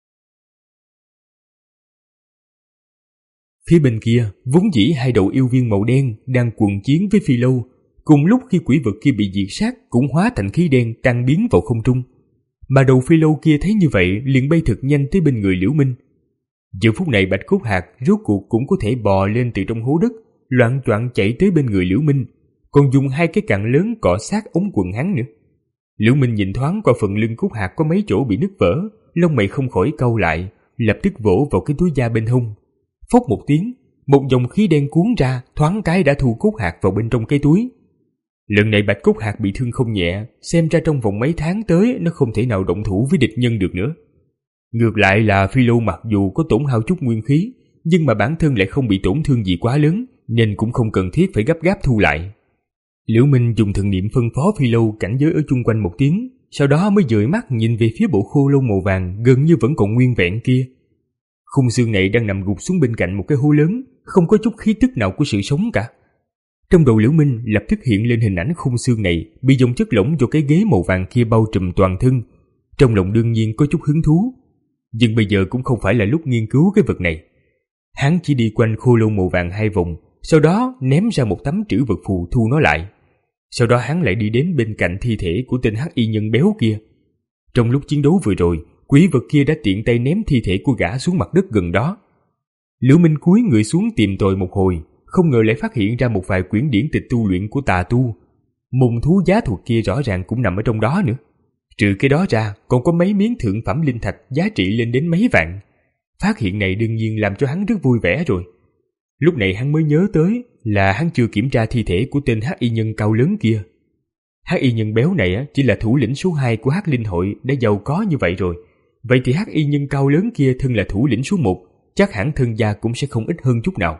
Phía bên kia, vốn dĩ hai đầu yêu viên màu đen đang quần chiến với Phi Lâu, cùng lúc khi quỷ vật kia bị diệt sát cũng hóa thành khí đen tan biến vào không trung. Mà đầu Phi Lâu kia thấy như vậy liền bay thật nhanh tới bên người Liễu Minh. Giờ phút này Bạch Cốt Hạc rốt cuộc cũng có thể bò lên từ trong hố đất, loạng choạng chạy tới bên người Liễu Minh, còn dùng hai cái cặn lớn cọ sát ống quần hắn nữa. Liễu Minh nhìn thoáng qua phần lưng Cốt Hạc có mấy chỗ bị nứt vỡ, lông mày không khỏi cau lại, lập tức vỗ vào cái túi da bên hông. Phốc một tiếng, một dòng khí đen cuốn ra, thoáng cái đã thu Cốt Hạc vào bên trong cái túi. Lần này Bạch Cốt Hạc bị thương không nhẹ, xem ra trong vòng mấy tháng tới nó không thể nào động thủ với địch nhân được nữa. Ngược lại là Phi Lâu mặc dù có tổn hao chút nguyên khí, nhưng mà bản thân lại không bị tổn thương gì quá lớn, nên cũng không cần thiết phải gấp gáp thu lại. Liễu Minh dùng thần niệm phân phó Phi Lâu cảnh giới ở chung quanh một tiếng, sau đó mới dời mắt nhìn về phía bộ khô lâu màu vàng gần như vẫn còn nguyên vẹn kia. Khung xương này đang nằm gục xuống bên cạnh một cái hố lớn, không có chút khí tức nào của sự sống cả. Trong đầu Liễu Minh lập tức hiện lên hình ảnh khung xương này bị dòng chất lỏng do cái ghế màu vàng kia bao trùm toàn thân. Trong lòng đương nhiên có chút hứng thú, nhưng bây giờ cũng không phải là lúc nghiên cứu cái vật này. Hắn chỉ đi quanh khô lâu màu vàng hai vòng, sau đó ném ra một tấm trữ vật phù thu nó lại. Sau đó hắn lại đi đến bên cạnh thi thể của tên hắc y nhân béo kia. Trong lúc chiến đấu vừa rồi, quỷ vật kia đã tiện tay ném thi thể của gã xuống mặt đất gần đó. Liễu Minh cúi người xuống tìm tòi một hồi, không ngờ lại phát hiện ra một vài quyển điển tịch tu luyện của tà tu. Môn thú giá thuật kia rõ ràng cũng nằm ở trong đó nữa. Trừ cái đó ra, còn có mấy miếng thượng phẩm linh thạch giá trị lên đến mấy vạn. Phát hiện này đương nhiên làm cho hắn rất vui vẻ rồi. Lúc này hắn mới nhớ tới là hắn chưa kiểm tra thi thể của tên hắc y nhân cao lớn kia. Hắc y nhân béo này chỉ là thủ lĩnh số hai của Hắc Linh hội đã giàu có như vậy rồi. Vậy thì hắc y nhân cao lớn kia thân là thủ lĩnh số một, chắc hẳn thân gia cũng sẽ không ít hơn chút nào.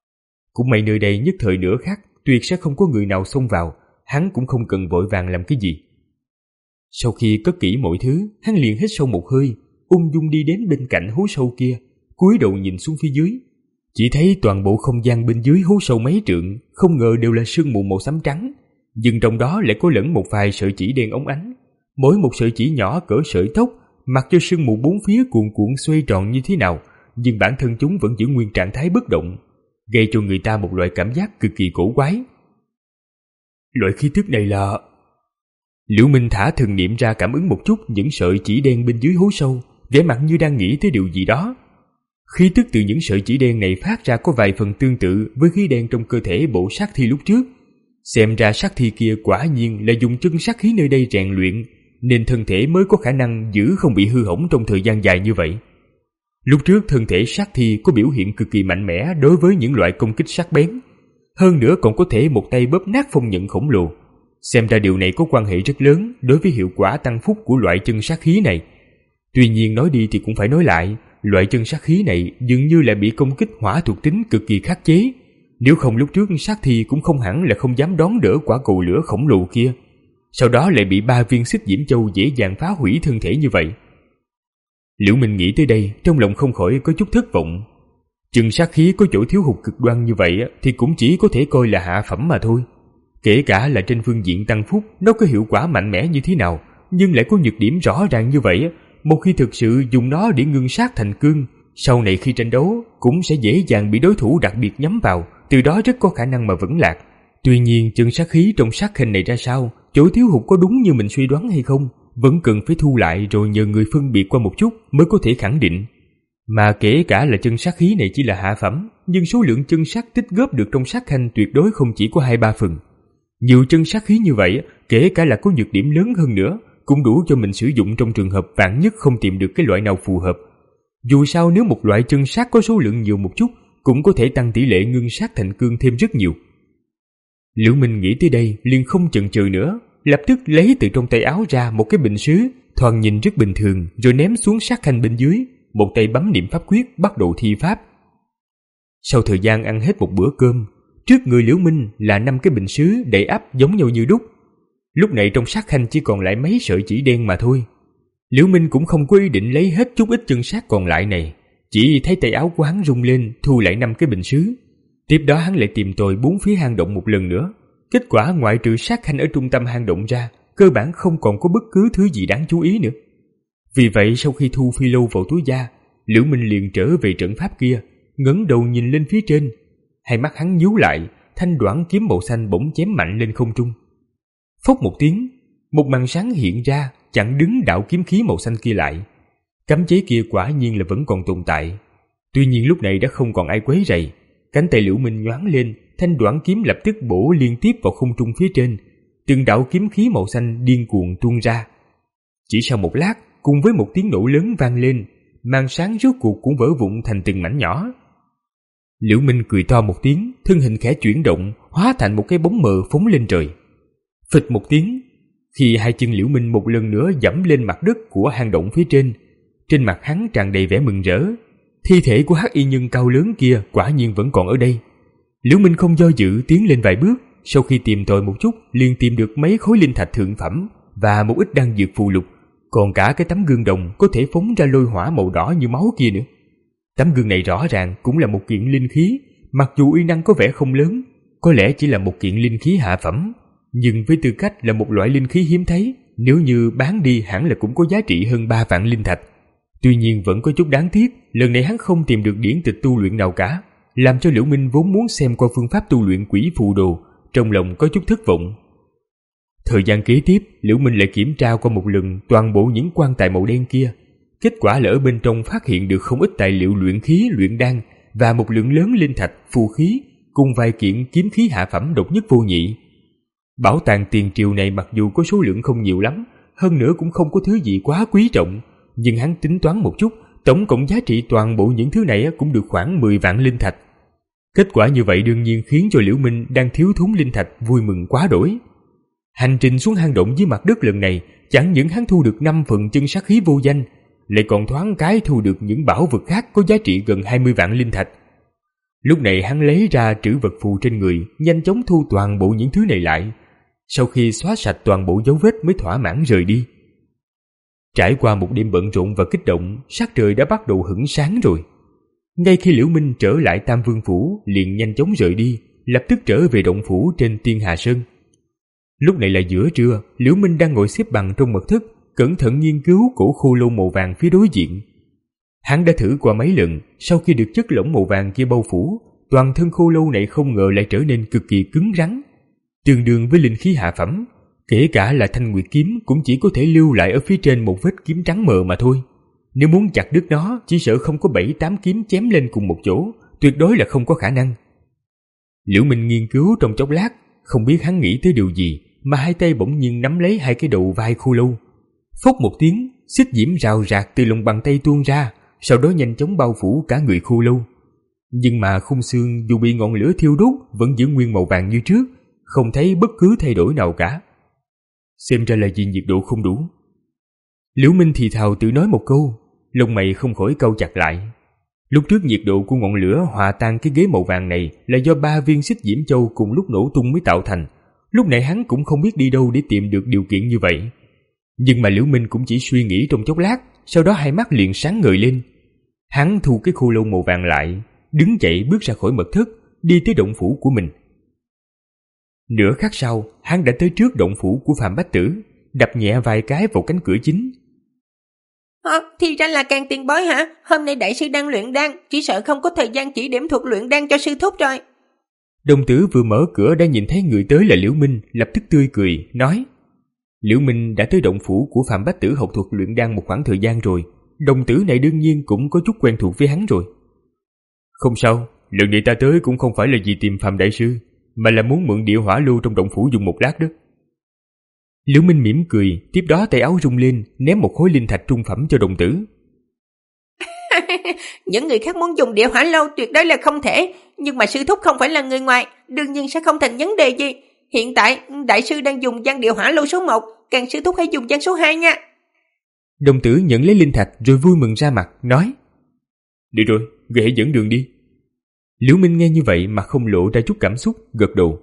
Cũng may nơi đây nhất thời nửa khắc tuyệt sẽ không có người nào xông vào, hắn cũng không cần vội vàng làm cái gì. Sau khi cất kỹ mọi thứ, hắn liền hít sâu một hơi, ung dung đi đến bên cạnh hố sâu kia, cúi đầu nhìn xuống phía dưới. Chỉ thấy toàn bộ không gian bên dưới hố sâu mấy trượng, không ngờ đều là sương mù màu xám trắng, nhưng trong đó lại có lẫn một vài sợi chỉ đen óng ánh. Mỗi một sợi chỉ nhỏ cỡ sợi tóc, mặc cho sương mù bốn phía cuồn cuộn xoay tròn như thế nào, nhưng bản thân chúng vẫn giữ nguyên trạng thái bất động, gây cho người ta một loại cảm giác cực kỳ cổ quái. Loại khí tức này là... Liễu Minh thả thần niệm ra cảm ứng một chút những sợi chỉ đen bên dưới hố sâu, vẻ mặt như đang nghĩ tới điều gì đó. Khí tức từ những sợi chỉ đen này phát ra có vài phần tương tự với khí đen trong cơ thể bộ sát thi lúc trước. Xem ra sát thi kia quả nhiên là dùng chân sát khí nơi đây rèn luyện, nên thân thể mới có khả năng giữ không bị hư hỏng trong thời gian dài như vậy. Lúc trước thân thể sát thi có biểu hiện cực kỳ mạnh mẽ đối với những loại công kích sắc bén, hơn nữa còn có thể một tay bóp nát phong nhận khổng lồ. Xem ra điều này có quan hệ rất lớn đối với hiệu quả tăng phúc của loại chân sát khí này. Tuy nhiên nói đi thì cũng phải nói lại, loại chân sát khí này dường như là bị công kích hỏa thuộc tính cực kỳ khắc chế. Nếu không lúc trước sát thi cũng không hẳn là không dám đón đỡ quả cầu lửa khổng lồ kia, sau đó lại bị ba viên xích diễm châu dễ dàng phá hủy thân thể như vậy. Liễu Minh nghĩ tới đây, trong lòng không khỏi có chút thất vọng. Chân sát khí có chỗ thiếu hụt cực đoan như vậy thì cũng chỉ có thể coi là hạ phẩm mà thôi. Kể cả là trên phương diện tăng phúc nó có hiệu quả mạnh mẽ như thế nào, nhưng lại có nhược điểm rõ ràng như vậy, một khi thực sự dùng nó để ngưng sát thành cương, sau này khi tranh đấu cũng sẽ dễ dàng bị đối thủ đặc biệt nhắm vào, từ đó rất có khả năng mà vững lạc. Tuy nhiên chân sát khí trong sát hình này ra sao, chỗ thiếu hụt có đúng như mình suy đoán hay không, vẫn cần phải thu lại rồi nhờ người phân biệt qua một chút mới có thể khẳng định. Mà kể cả là chân sát khí này chỉ là hạ phẩm, nhưng số lượng chân sát tích góp được trong sát khanh tuyệt đối không chỉ có hai ba phần. Nhiều chân sát khí như vậy, kể cả là có nhược điểm lớn hơn nữa, cũng đủ cho mình sử dụng trong trường hợp vạn nhất không tìm được cái loại nào phù hợp. Dù sao nếu một loại chân sát có số lượng nhiều một chút, cũng có thể tăng tỷ lệ ngưng sát thành cương thêm rất nhiều. Liễu Minh nghĩ tới đây liền không chần chừ nữa, lập tức lấy từ trong tay áo ra một cái bình sứ, thoạt nhìn rất bình thường, rồi ném xuống sát khanh bên dưới, một tay bấm niệm pháp quyết bắt đầu thi pháp. Sau thời gian ăn hết một bữa cơm, trước người Liễu Minh là năm cái bình sứ đầy ắp giống nhau như đúc. Lúc này trong sát khanh chỉ còn lại mấy sợi chỉ đen mà thôi. Liễu Minh cũng không có ý định lấy hết chút ít chân sát còn lại này, chỉ thấy tay áo của hắn rung lên thu lại năm cái bình sứ. Tiếp đó hắn lại tìm tòi bốn phía hang động một lần nữa. Kết quả ngoại trừ sát khanh ở trung tâm hang động ra, cơ bản không còn có bất cứ thứ gì đáng chú ý nữa. Vì vậy sau khi thu phi lâu vào túi da, Liễu Minh liền trở về trận pháp kia, ngẩng đầu nhìn lên phía trên. Hai mắt hắn nhíu lại, thanh đoản kiếm màu xanh bỗng chém mạnh lên không trung. Phốc một tiếng, một màn sáng hiện ra chặn đứng đạo kiếm khí màu xanh kia lại. Cấm chế kia quả nhiên là vẫn còn tồn tại. Tuy nhiên lúc này đã không còn ai quấy rầy. Cánh tay Liễu Minh nhoáng lên, thanh đoản kiếm lập tức bổ liên tiếp vào không trung phía trên. Từng đạo kiếm khí màu xanh điên cuồng tuôn ra. Chỉ sau một lát, cùng với một tiếng nổ lớn vang lên, màn sáng rốt cuộc cũng vỡ vụn thành từng mảnh nhỏ. Liễu Minh cười to một tiếng, thân hình khẽ chuyển động, hóa thành một cái bóng mờ phóng lên trời. Phịch một tiếng, khi hai chân Liễu Minh một lần nữa dẫm lên mặt đất của hang động phía trên, trên mặt hắn tràn đầy vẻ mừng rỡ. Thi thể của hắc y nhân cao lớn kia quả nhiên vẫn còn ở đây. Liễu Minh không do dự tiến lên vài bước, sau khi tìm tòi một chút, liền tìm được mấy khối linh thạch thượng phẩm và một ít đan dược phù lục, còn cả cái tấm gương đồng có thể phóng ra lôi hỏa màu đỏ như máu kia nữa. Tấm gương này rõ ràng cũng là một kiện linh khí, mặc dù uy năng có vẻ không lớn, có lẽ chỉ là một kiện linh khí hạ phẩm, nhưng với tư cách là một loại linh khí hiếm thấy, nếu như bán đi hẳn là cũng có giá trị hơn ba vạn linh thạch. Tuy nhiên vẫn có chút đáng tiếc, lần này hắn không tìm được điển tịch tu luyện nào cả, làm cho Liễu Minh vốn muốn xem qua phương pháp tu luyện quỷ phù đồ, trong lòng có chút thất vọng. Thời gian kế tiếp, Liễu Minh lại kiểm tra qua một lần toàn bộ những quan tài màu đen kia. Kết quả là ở bên trong phát hiện được không ít tài liệu luyện khí, luyện đan và một lượng lớn linh thạch, phù khí cùng vài kiện kiếm khí hạ phẩm độc nhất vô nhị. Bảo tàng tiền triều này mặc dù có số lượng không nhiều lắm, hơn nữa cũng không có thứ gì quá quý trọng, nhưng hắn tính toán một chút, tổng cộng giá trị toàn bộ những thứ này cũng được khoảng mười vạn linh thạch. Kết quả như vậy đương nhiên khiến cho Liễu Minh đang thiếu thốn linh thạch vui mừng quá đỗi. Hành trình xuống hang động dưới mặt đất lần này, chẳng những hắn thu được năm phần chân sát khí vô danh, lại còn thoáng cái thu được những bảo vật khác có giá trị gần hai mươi vạn linh thạch. Lúc này hắn lấy ra trữ vật phù trên người, nhanh chóng thu toàn bộ những thứ này lại. Sau khi xóa sạch toàn bộ dấu vết mới thỏa mãn rời đi. Trải qua một đêm bận rộn và kích động, sắc trời đã bắt đầu hửng sáng rồi. Ngay khi Liễu Minh trở lại Tam Vương Phủ, liền nhanh chóng rời đi, lập tức trở về động phủ trên Tiên Hà Sơn. Lúc này là giữa trưa, Liễu Minh đang ngồi xếp bằng trong mật thất, cẩn thận nghiên cứu cổ khô lâu màu vàng phía đối diện. Hắn đã thử qua mấy lần, sau khi được chất lỏng màu vàng kia bao phủ, toàn thân khô lâu này không ngờ lại trở nên cực kỳ cứng rắn, tương đương với linh khí hạ phẩm. Kể cả là thanh nguyệt kiếm cũng chỉ có thể lưu lại ở phía trên một vết kiếm trắng mờ mà thôi. Nếu muốn chặt đứt nó, chỉ sợ không có bảy tám kiếm chém lên cùng một chỗ, tuyệt đối là không có khả năng. Liễu Minh nghiên cứu trong chốc lát, không biết hắn nghĩ tới điều gì, mà hai tay bỗng nhiên nắm lấy hai cái đầu vai khô lâu. Phốc một tiếng, xích diễm rào rạc từ lòng bàn tay tuôn ra, sau đó nhanh chóng bao phủ cả người khô lâu. Nhưng mà khung xương dù bị ngọn lửa thiêu đốt vẫn giữ nguyên màu vàng như trước, không thấy bất cứ thay đổi nào cả. Xem ra là vì nhiệt độ không đủ. Liễu Minh thì thào tự nói một câu, lông mày không khỏi cau chặt lại. Lúc trước nhiệt độ của ngọn lửa hòa tan cái ghế màu vàng này là do ba viên xích diễm châu cùng lúc nổ tung mới tạo thành. Lúc này hắn cũng không biết đi đâu để tìm được điều kiện như vậy. Nhưng mà Liễu Minh cũng chỉ suy nghĩ trong chốc lát, sau đó hai mắt liền sáng ngời lên. Hắn thu cái khô lâu màu vàng lại, đứng dậy bước ra khỏi mật thất, đi tới động phủ của mình. Nửa khắc sau, hắn đã tới trước động phủ của Phạm Bách Tử, đập nhẹ vài cái vào cánh cửa chính. À, thì ra là Càng tiền bối hả? Hôm nay đại sư đang luyện đan, chỉ sợ không có thời gian chỉ điểm thuật luyện đan cho sư thúc rồi. Đồng tử vừa mở cửa đã nhìn thấy người tới là Liễu Minh, lập tức tươi cười, nói. Liễu Minh đã tới động phủ của Phạm Bách Tử học thuật luyện đan một khoảng thời gian rồi, đồng tử này đương nhiên cũng có chút quen thuộc với hắn rồi. Không sao, lần này ta tới cũng không phải là vì tìm Phạm đại sư, mà là muốn mượn địa hỏa lưu trong động phủ dùng một lát đó. Liễu Minh mỉm cười, tiếp đó tay áo rung lên, ném một khối linh thạch trung phẩm cho đồng tử. Những người khác muốn dùng địa hỏa lâu tuyệt đối là không thể, nhưng mà sư thúc không phải là người ngoài, đương nhiên sẽ không thành vấn đề gì. Hiện tại đại sư đang dùng gian địa hỏa lâu số một, Càng sư thúc hãy dùng gian số hai nha. Đồng tử nhận lấy linh thạch rồi vui mừng ra mặt, nói. Được rồi, người hãy dẫn đường đi. Liễu Minh nghe như vậy mà không lộ ra chút cảm xúc, gật đầu.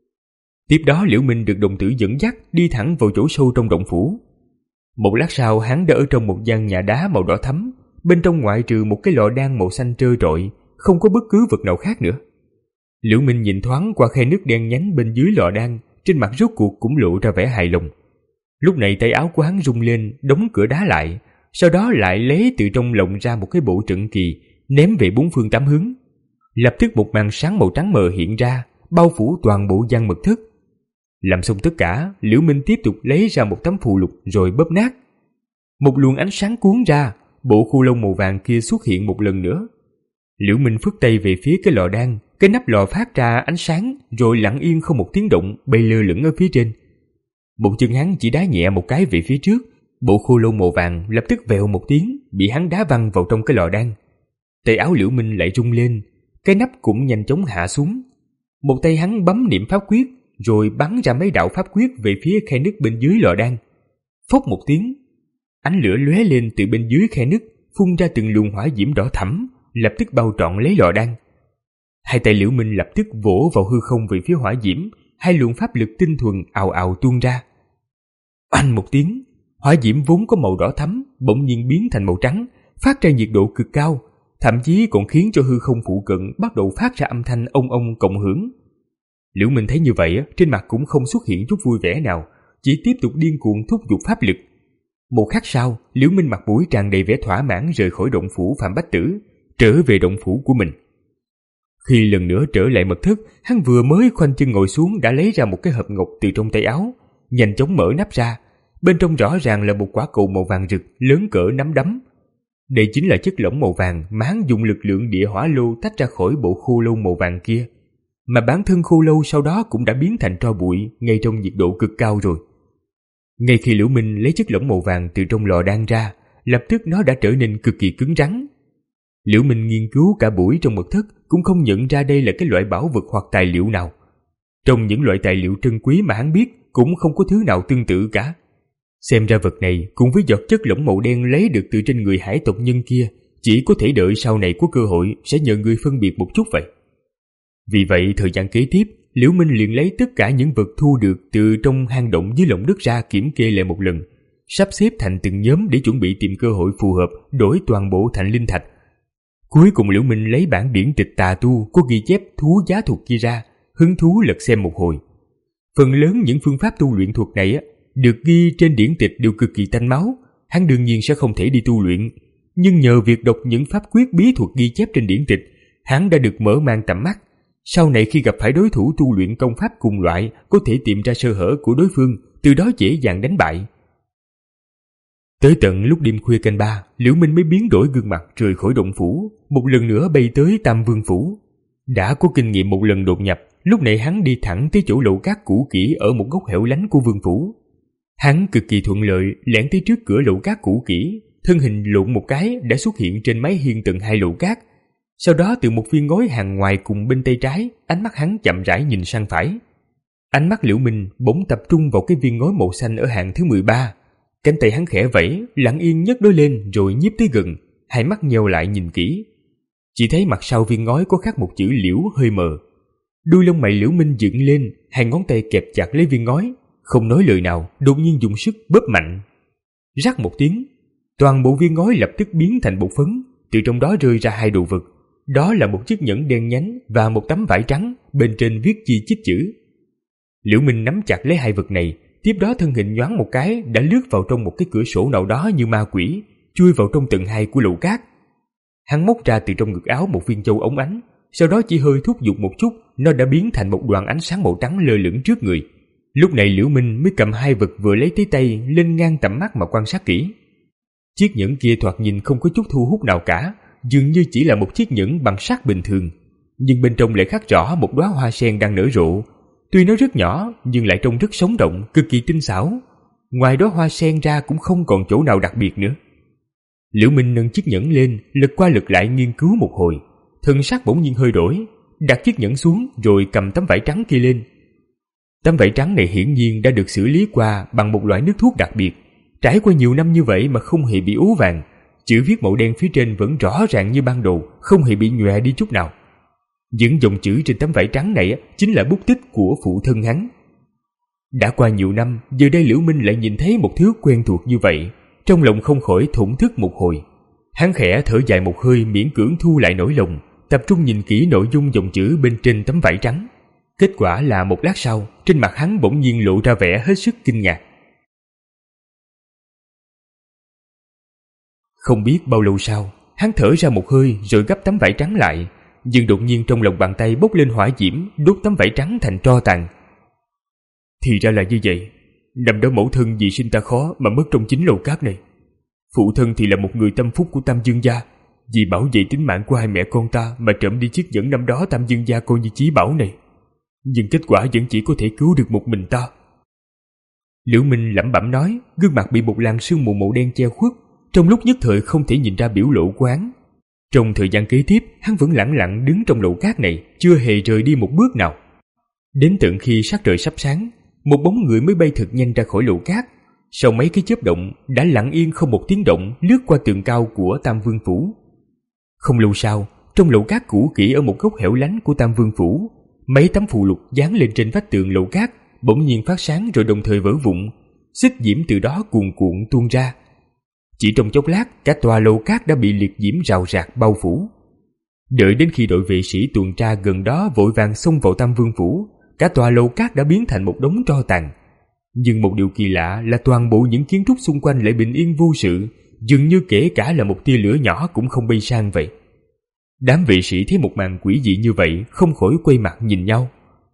Tiếp đó Liễu Minh được đồng tử dẫn dắt đi thẳng vào chỗ sâu trong động phủ. Một lát sau hắn đã ở trong một gian nhà đá màu đỏ thắm, bên trong ngoại trừ một cái lọ đan màu xanh trơ trọi, không có bất cứ vật nào khác nữa. Liễu Minh nhìn thoáng qua khe nước đen nhánh bên dưới lọ đan, trên mặt rốt cuộc cũng lộ ra vẻ hài lòng. Lúc này tay áo của hắn rung lên, đóng cửa đá lại, sau đó lại lấy từ trong lồng ra một cái bộ trận kỳ, ném về bốn phương tám hướng. Lập tức một màn sáng màu trắng mờ hiện ra, bao phủ toàn bộ gian mật thất. Làm xong tất cả, Liễu Minh tiếp tục lấy ra một tấm phù lục rồi bóp nát. Một luồng ánh sáng cuốn ra, bộ khô lâu màu vàng kia xuất hiện một lần nữa. Liễu Minh phất tay về phía cái lò đan, cái nắp lò phát ra ánh sáng rồi lặng yên không một tiếng động bay lơ lửng ở phía trên. Một chân hắn chỉ đá nhẹ một cái về phía trước, bộ khô lâu màu vàng lập tức vèo một tiếng bị hắn đá văng vào trong cái lò đan. Tay áo Liễu Minh lại rung lên, cái nắp cũng nhanh chóng hạ xuống. Một tay hắn bấm niệm pháp quyết rồi bắn ra mấy đạo pháp quyết về phía khe nứt bên dưới lò đan. Phốc một tiếng, ánh lửa lóe lên từ bên dưới khe nứt, phun ra từng luồng hỏa diễm đỏ thẫm, lập tức bao trọn lấy lò đan. Hai tay Liễu Minh lập tức vỗ vào hư không về phía hỏa diễm, hai luồng pháp lực tinh thuần ào ào tuôn ra. Oanh một tiếng, hỏa diễm vốn có màu đỏ thẫm bỗng nhiên biến thành màu trắng, phát ra nhiệt độ cực cao, thậm chí còn khiến cho hư không phụ cận bắt đầu phát ra âm thanh ông ông cộng hưởng. Liễu Minh thấy như vậy, trên mặt cũng không xuất hiện chút vui vẻ nào, chỉ tiếp tục điên cuồng thúc giục pháp lực. Một khắc sau, Liễu Minh mặt mũi tràn đầy vẻ thỏa mãn rời khỏi động phủ Phạm Bách Tử, trở về động phủ của mình. Khi lần nữa trở lại mật thất, hắn vừa mới khoanh chân ngồi xuống đã lấy ra một cái hộp ngọc từ trong tay áo, nhanh chóng mở nắp ra. Bên trong rõ ràng là một quả cầu màu vàng rực lớn cỡ nắm đấm. Đây chính là chất lỏng màu vàng mà hắn dùng lực lượng địa hỏa lô tách ra khỏi bộ khô lâu màu vàng kia, mà bản thân khô lâu sau đó cũng đã biến thành tro bụi ngay trong nhiệt độ cực cao rồi. Ngay khi Liễu Minh lấy chất lỏng màu vàng từ trong lò đan ra, lập tức nó đã trở nên cực kỳ cứng rắn. Liễu Minh nghiên cứu cả buổi trong mật thất cũng không nhận ra đây là cái loại bảo vật hoặc tài liệu nào. Trong những loại tài liệu trân quý mà hắn biết cũng không có thứ nào tương tự cả. Xem ra vật này cùng với giọt chất lỏng màu đen lấy được từ trên người hải tộc nhân kia chỉ có thể đợi sau này có cơ hội sẽ nhờ người phân biệt một chút vậy. Vì vậy thời gian kế tiếp, Liễu Minh liền lấy tất cả những vật thu được từ trong hang động dưới lòng đất ra kiểm kê lại một lần, sắp xếp thành từng nhóm để chuẩn bị tìm cơ hội phù hợp đổi toàn bộ thành linh thạch. Cuối cùng Liễu Minh lấy bản điển tịch tà tu có ghi chép thú giá thuật kia ra, hứng thú lật xem một hồi. Phần lớn những phương pháp tu luyện thuật này á, được ghi trên điển tịch đều cực kỳ tanh máu, hắn đương nhiên sẽ không thể đi tu luyện. Nhưng nhờ việc đọc những pháp quyết bí thuật ghi chép trên điển tịch, hắn đã được mở mang tầm mắt. Sau này khi gặp phải đối thủ tu luyện công pháp cùng loại, có thể tìm ra sơ hở của đối phương, từ đó dễ dàng đánh bại. Tới tận lúc đêm khuya canh ba, Liễu Minh mới biến đổi gương mặt rời khỏi động phủ, một lần nữa bay tới Tam Vương Phủ. Đã có kinh nghiệm một lần đột nhập, lúc này hắn đi thẳng tới chỗ lầu cát cũ kỹ ở một góc hẻo lánh của Vương Phủ. Hắn cực kỳ thuận lợi lẻn tới trước cửa lầu cát cũ kỹ, thân hình lộn một cái đã xuất hiện trên mái hiên tầng hai lầu cát. Sau đó từ một viên ngói hàng ngoài cùng bên tay trái, ánh mắt hắn chậm rãi nhìn sang phải. Ánh mắt Liễu Minh bỗng tập trung vào cái viên ngói màu xanh ở hàng thứ mười ba. Cánh tay hắn khẽ vẫy, lặng yên nhấc nó lên rồi nhíp tới gần, hai mắt nheo lại nhìn kỹ. Chỉ thấy mặt sau viên ngói có khắc một chữ Liễu hơi mờ. Đuôi lông mày Liễu Minh dựng lên, hai ngón tay kẹp chặt lấy viên ngói, không nói lời nào, đột nhiên dùng sức bóp mạnh. Rắc một tiếng, toàn bộ viên ngói lập tức biến thành bột phấn, từ trong đó rơi ra hai đồ vật. Đó là một chiếc nhẫn đen nhánh và một tấm vải trắng, bên trên viết chi chít chữ. Liễu Minh nắm chặt lấy hai vật này, tiếp đó thân hình nhoáng một cái đã lướt vào trong một cái cửa sổ nào đó như ma quỷ, chui vào trong tầng hai của lầu cát. Hắn móc ra từ trong ngực áo một viên châu óng ánh, sau đó chỉ hơi thúc giục một chút, nó đã biến thành một đoàn ánh sáng màu trắng lơ lửng trước người. Lúc này Liễu Minh mới cầm hai vật vừa lấy tới tay lên ngang tầm mắt mà quan sát kỹ. Chiếc nhẫn kia thoạt nhìn không có chút thu hút nào cả, dường như chỉ là một chiếc nhẫn bằng sắt bình thường, nhưng bên trong lại khắc rõ một đóa hoa sen đang nở rộ. Tuy nó rất nhỏ nhưng lại trông rất sống động, cực kỳ tinh xảo. Ngoài đóa hoa sen ra cũng không còn chỗ nào đặc biệt nữa. Liễu Minh nâng chiếc nhẫn lên, lật qua lật lại nghiên cứu một hồi, thần sắc bỗng nhiên hơi đổi, đặt chiếc nhẫn xuống rồi cầm tấm vải trắng kia lên. Tấm vải trắng này hiển nhiên đã được xử lý qua bằng một loại nước thuốc đặc biệt, trải qua nhiều năm như vậy mà không hề bị ố vàng. Chữ viết màu đen phía trên vẫn rõ ràng như ban đầu, không hề bị nhòe đi chút nào. Những dòng chữ trên tấm vải trắng này chính là bút tích của phụ thân hắn. Đã qua nhiều năm, giờ đây Liễu Minh lại nhìn thấy một thứ quen thuộc như vậy, trong lòng không khỏi thổn thức một hồi. Hắn khẽ thở dài một hơi, miễn cưỡng thu lại nỗi lòng, tập trung nhìn kỹ nội dung dòng chữ bên trên tấm vải trắng. Kết quả là một lát sau, trên mặt hắn bỗng nhiên lộ ra vẻ hết sức kinh ngạc. Không biết bao lâu sau, hắn thở ra một hơi rồi gấp tấm vải trắng lại, nhưng đột nhiên trong lòng bàn tay bốc lên hỏa diễm, đốt tấm vải trắng thành tro tàn. Thì ra là như vậy, năm đó mẫu thân vì sinh ta khó mà mất trong chính lầu cát này. Phụ thân thì là một người tâm phúc của Tam Dương gia, vì bảo vệ tính mạng của hai mẹ con ta mà trộm đi chiếc nhẫn năm đó Tam Dương gia coi như chí bảo này. Nhưng kết quả vẫn chỉ có thể cứu được một mình ta. Liễu Minh lẩm bẩm nói, gương mặt bị một làn sương mù màu đen che khuất, trong lúc nhất thời không thể nhìn ra biểu lộ của hắn. Trong thời gian kế tiếp, hắn vẫn lẳng lặng đứng trong lầu cát này, chưa hề rời đi một bước nào. Đến tận khi sắc trời sắp sáng, một bóng người mới bay thật nhanh ra khỏi lầu cát. Sau mấy cái chớp động, đã lặng yên không một tiếng động lướt qua tường cao của Tam Vương phủ. Không lâu sau, trong lầu cát cũ kỹ ở một góc hẻo lánh của Tam Vương phủ, mấy tấm phù lục dán lên trên vách tường lầu cát bỗng nhiên phát sáng rồi đồng thời vỡ vụn, xích diễm từ đó cuồn cuộn tuôn ra. Chỉ trong chốc lát, cả tòa lầu cát đã bị liệt diễm rào rạc bao phủ. Đợi đến khi đội vệ sĩ tuần tra gần đó vội vàng xông vào Tam Vương phủ, cả tòa lầu cát đã biến thành một đống tro tàn. Nhưng một điều kỳ lạ là toàn bộ những kiến trúc xung quanh lại bình yên vô sự, dường như kể cả là một tia lửa nhỏ cũng không bay sang vậy. Đám vệ sĩ thấy một màn quỷ dị như vậy không khỏi quay mặt nhìn nhau.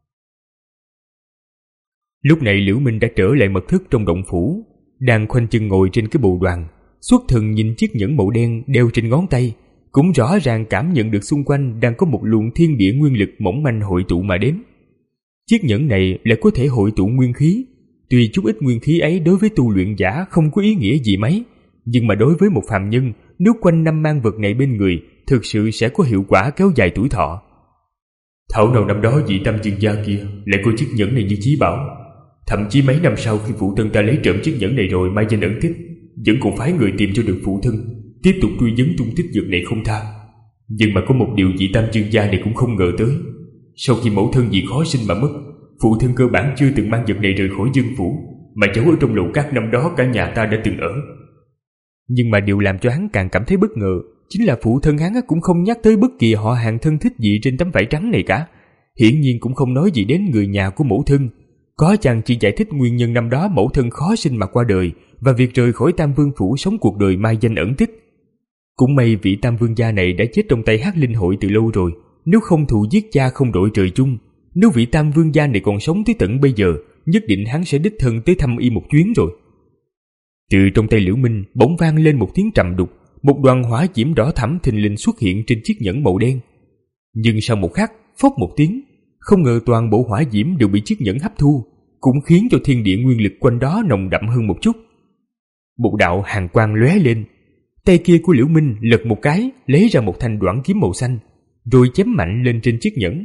Lúc này Liễu Minh đã trở lại mật thất trong động phủ, đang khoanh chân ngồi trên cái bồ đoàn, xuất thần nhìn chiếc nhẫn màu đen đeo trên ngón tay, cũng rõ ràng cảm nhận được xung quanh đang có một luồng thiên địa nguyên lực mỏng manh hội tụ mà đến. Chiếc nhẫn này lại có thể hội tụ nguyên khí. Tuy chút ít nguyên khí ấy đối với tu luyện giả không có ý nghĩa gì mấy, nhưng mà đối với một phàm nhân, nếu quanh năm mang vật này bên người, thực sự sẽ có hiệu quả kéo dài tuổi thọ. Thảo nào năm đó vị Tam Dương gia kia lại coi chiếc nhẫn này như chí bảo. Thậm chí mấy năm sau khi phụ thân ta lấy trộm chiếc nhẫn này rồi mai danh ẩn tích, vẫn còn phái người tìm cho được phụ thân, tiếp tục truy vấn tung tích vật này không tha. Nhưng mà có một điều vị Tam Dương gia này cũng không ngờ tới. Sau khi mẫu thân vì khó sinh mà mất, phụ thân cơ bản chưa từng mang vật này rời khỏi Dương phủ, mà giấu ở trong lầu cát năm đó cả nhà ta đã từng ở. Nhưng mà điều làm cho hắn càng cảm thấy bất ngờ chính là phụ thân hắn cũng không nhắc tới bất kỳ họ hàng thân thích gì trên tấm vải trắng này cả. Hiển nhiên cũng không nói gì đến người nhà của mẫu thân, có chăng chỉ giải thích nguyên nhân năm đó mẫu thân khó sinh mà qua đời và việc rời khỏi Tam Vương phủ sống cuộc đời mai danh ẩn tích. Cũng may vị Tam Vương gia này đã chết trong tay Hắc Linh hội từ lâu rồi, nếu không thù giết cha không đội trời chung. Nếu vị Tam Vương gia này còn sống tới tận bây giờ, nhất định hắn sẽ đích thân tới thăm y một chuyến rồi. Từ trong tay Liễu Minh bỗng vang lên một tiếng trầm đục, một đoàn hỏa diễm đỏ thẫm thình lình xuất hiện trên chiếc nhẫn màu đen. Nhưng sau một khắc, phốc một tiếng, không ngờ toàn bộ hỏa diễm đều bị chiếc nhẫn hấp thu, cũng khiến cho thiên địa nguyên lực quanh đó nồng đậm hơn một chút. Một đạo hàn quang lóe lên, tay kia của Liễu Minh lật một cái, lấy ra một thanh đoản kiếm màu xanh, rồi chém mạnh lên trên chiếc nhẫn.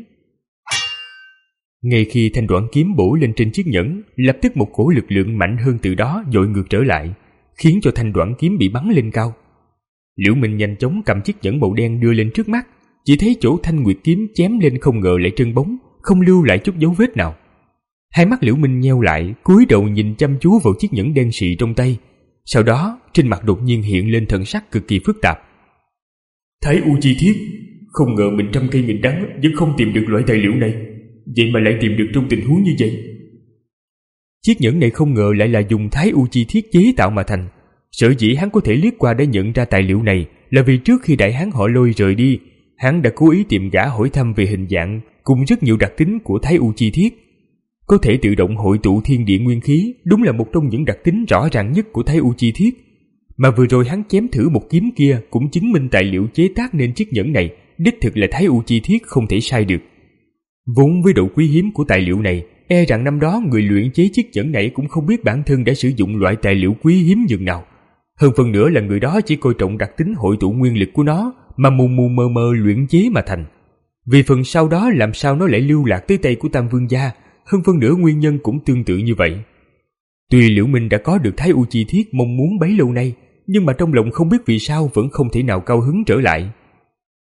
Ngay khi thanh đoản kiếm bổ lên trên chiếc nhẫn, lập tức một cổ lực lượng mạnh hơn từ đó dội ngược trở lại, khiến cho thanh đoản kiếm bị bắn lên cao. Liễu Minh nhanh chóng cầm chiếc nhẫn màu đen đưa lên trước mắt, chỉ thấy chỗ thanh nguyệt kiếm chém lên không ngờ lại trơn bóng, không lưu lại chút dấu vết nào. Hai mắt Liễu Minh nheo lại, cúi đầu nhìn chăm chú vào chiếc nhẫn đen xị trong tay. Sau đó, trên mặt đột nhiên hiện lên thần sắc cực kỳ phức tạp. Thái U chi thiết, không ngờ mình trăm cây nghìn đắng vẫn không tìm được loại tài liệu này, vậy mà lại tìm được trong tình huống như vậy. Chiếc nhẫn này không ngờ lại là dùng Thái U chi thiết chế tạo mà thành. Sở dĩ hắn có thể liếc qua để nhận ra tài liệu này là vì trước khi đại hán họ Lôi rời đi, hắn đã cố ý tìm gã hỏi thăm về hình dạng cùng rất nhiều đặc tính của Thái U chi thiết. Có thể tự động hội tụ thiên địa nguyên khí đúng là một trong những đặc tính rõ ràng nhất của Thái U chi thiết. Mà vừa rồi hắn chém thử một kiếm kia cũng chứng minh tài liệu chế tác nên chiếc nhẫn này đích thực là Thái U chi thiết không thể sai được. Vốn với độ quý hiếm của tài liệu này, e rằng năm đó người luyện chế chiếc nhẫn này cũng không biết bản thân đã sử dụng loại tài liệu quý hiếm nhường nào. Hơn phần nữa là người đó chỉ coi trọng đặc tính hội tụ nguyên lực của nó mà mù mù mờ mờ luyện chế mà thành. Vì phần sau đó làm sao nó lại lưu lạc tới tay của Tam Vương gia, hơn phân nửa nguyên nhân cũng tương tự như vậy. Tuy Liễu Minh đã có được Thái U chi thiết mong muốn bấy lâu nay, nhưng mà trong lòng không biết vì sao vẫn không thể nào cao hứng trở lại.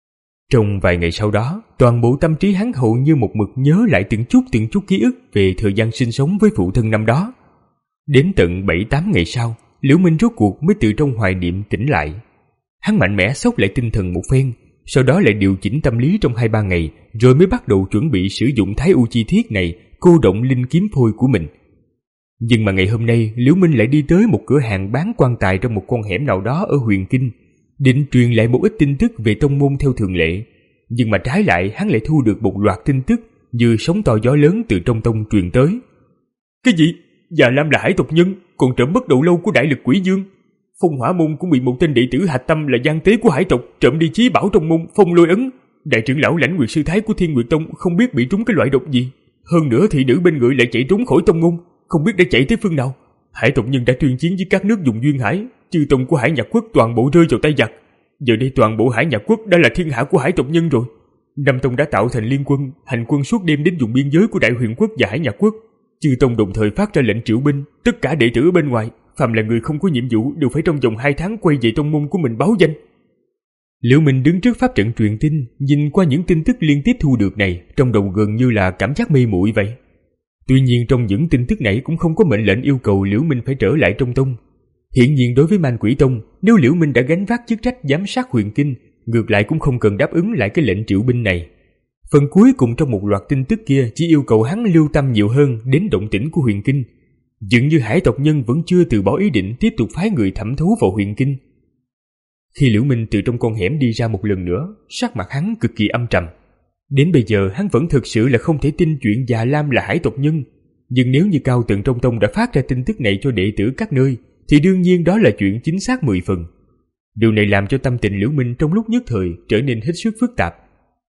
Trong vài ngày sau đó, toàn bộ tâm trí hắn hầu như một mực nhớ lại từng chút từng chút ký ức về thời gian sinh sống với phụ thân năm đó. Đến tận bảy tám ngày sau, Liễu Minh rốt cuộc mới từ trong hoài niệm tỉnh lại. Hắn mạnh mẽ xốc lại tinh thần một phen, sau đó lại điều chỉnh tâm lý trong hai ba ngày, rồi mới bắt đầu chuẩn bị sử dụng thái u chi thiết này cô động linh kiếm phôi của mình. Nhưng mà ngày hôm nay, Liễu Minh lại đi tới một cửa hàng bán quan tài trong một con hẻm nào đó ở Huyền Kinh, định truyền lại một ít tin tức về tông môn theo thường lệ. Nhưng mà trái lại hắn lại thu được một loạt tin tức như sóng to gió lớn từ trong tông truyền tới. Cái gì? Già Lam là hải tộc nhân, còn trộm bất độ lâu của đại lực quỷ dương. Phong Hỏa môn cũng bị một tên đệ tử hạch tâm là gian tế của hải tộc trộm đi chí bảo trong môn Phong Lôi ấn. Đại trưởng lão Lãnh Nguyệt sư thái của Thiên Nguyệt tông không biết bị trúng cái loại độc gì. Hơn nữa thị nữ bên người lại chạy trốn khỏi tông môn, không biết đã chạy tới phương nào. Hải tộc nhân đã tuyên chiến với các nước vùng duyên hải, chư tông của Hải Nhạc quốc toàn bộ rơi vào tay giặc. Giờ đây toàn bộ Hải Nhạc quốc đã là thiên hạ của hải tộc nhân rồi. Năm tông đã tạo thành liên quân, hành quân suốt đêm đến vùng biên giới của Đại Huyền quốc và Hải Nhạc quốc. Chư tông đồng thời phát ra lệnh triệu binh, tất cả đệ tử ở bên ngoài, phàm là người không có nhiệm vụ đều phải trong vòng hai tháng quay về tông môn của mình báo danh. Liễu Minh đứng trước pháp trận truyền tin, nhìn qua những tin tức liên tiếp thu được này, trong đầu gần như là cảm giác mê muội vậy. Tuy nhiên trong những tin tức này cũng không có mệnh lệnh yêu cầu Liễu Minh phải trở lại trong tông. Hiển nhiên đối với Man Quỷ tông, nếu Liễu Minh đã gánh vác chức trách giám sát Huyền Kinh, ngược lại cũng không cần đáp ứng lại cái lệnh triệu binh này. Phần cuối cùng trong một loạt tin tức kia chỉ yêu cầu hắn lưu tâm nhiều hơn đến động tĩnh của Huyền Kinh. Dường như hải tộc nhân vẫn chưa từ bỏ ý định tiếp tục phái người thẩm thấu vào Huyền Kinh. Khi Liễu Minh từ trong con hẻm đi ra một lần nữa, sắc mặt hắn cực kỳ âm trầm. Đến bây giờ hắn vẫn thực sự là không thể tin chuyện Già Lam là hải tộc nhân. Nhưng nếu như cao tầng trong tông đã phát ra tin tức này cho đệ tử các nơi, thì đương nhiên đó là chuyện chính xác mười phần. Điều này làm cho tâm tình Liễu Minh trong lúc nhất thời trở nên hết sức phức tạp.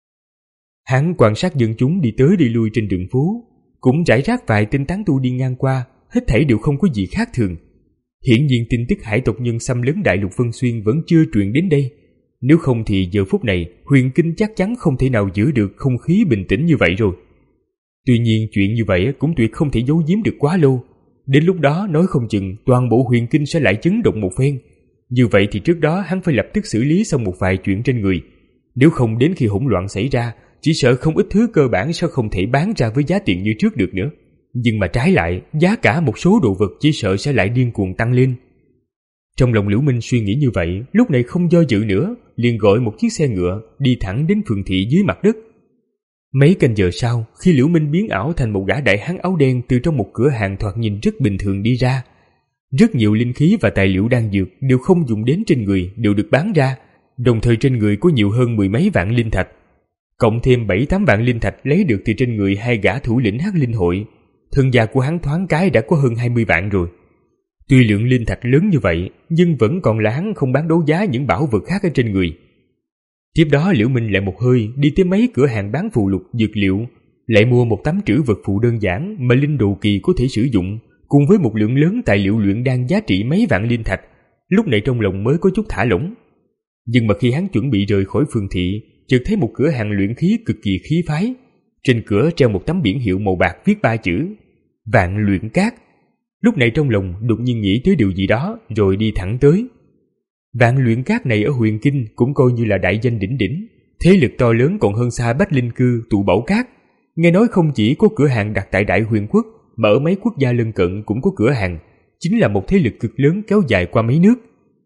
Hắn quan sát dân chúng đi tới đi lui trên đường phố, cũng rải rác vài tên tán tu đi ngang qua, hết thảy đều không có gì khác thường. Hiển nhiên tin tức hải tộc nhân xâm lấn đại lục Vân Xuyên vẫn chưa truyền đến đây. Nếu không thì giờ phút này Huyền Kinh chắc chắn không thể nào giữ được không khí bình tĩnh như vậy rồi. Tuy nhiên chuyện như vậy cũng tuyệt không thể giấu giếm được quá lâu. Đến lúc đó nói không chừng toàn bộ Huyền Kinh sẽ lại chấn động một phen. Như vậy thì trước đó hắn phải lập tức xử lý xong một vài chuyện trên người. Nếu không đến khi hỗn loạn xảy ra, chỉ sợ không ít thứ cơ bản sẽ không thể bán ra với giá tiền như trước được nữa. Nhưng mà trái lại, giá cả một số đồ vật chỉ sợ sẽ lại điên cuồng tăng lên. Trong lòng Liễu Minh suy nghĩ như vậy, lúc này không do dự nữa, liền gọi một chiếc xe ngựa đi thẳng đến phường thị dưới mặt đất. Mấy canh giờ sau, khi Liễu Minh biến ảo thành một gã đại hán áo đen từ trong một cửa hàng thoạt nhìn rất bình thường đi ra, rất nhiều linh khí và tài liệu đan dược đều không dùng đến trên người đều được bán ra, đồng thời trên người có nhiều hơn mười mấy vạn linh thạch, cộng thêm bảy tám vạn linh thạch lấy được từ trên người hai gã thủ lĩnh Hắc Linh hội. Thân gia của hắn thoáng cái đã có hơn hai mươi vạn rồi. Tuy lượng linh thạch lớn như vậy, nhưng vẫn còn là hắn không bán đấu giá những bảo vật khác ở trên người. Tiếp đó Liễu Minh lại một hơi đi tới mấy cửa hàng bán phù lục dược liệu, lại mua một tấm trữ vật phụ đơn giản mà linh đồ kỳ có thể sử dụng, cùng với một lượng lớn tài liệu luyện đan giá trị mấy vạn linh thạch. Lúc này trong lòng mới có chút thả lỏng. Nhưng mà khi hắn chuẩn bị rời khỏi phường thị, chợt thấy một cửa hàng luyện khí cực kỳ khí phái. Trên cửa treo một tấm biển hiệu màu bạc viết ba chữ Vạn Luyện Cát. Lúc này trong lòng đột nhiên nghĩ tới điều gì đó, rồi đi thẳng tới. Vạn Luyện Cát này ở Huyền Kinh cũng coi như là đại danh đỉnh đỉnh, thế lực to lớn còn hơn xa Bách Linh Cư, Tụ Bảo Cát. Nghe nói không chỉ có cửa hàng đặt tại Đại Huyền Quốc, mà ở mấy quốc gia lân cận cũng có cửa hàng, chính là một thế lực cực lớn kéo dài qua mấy nước.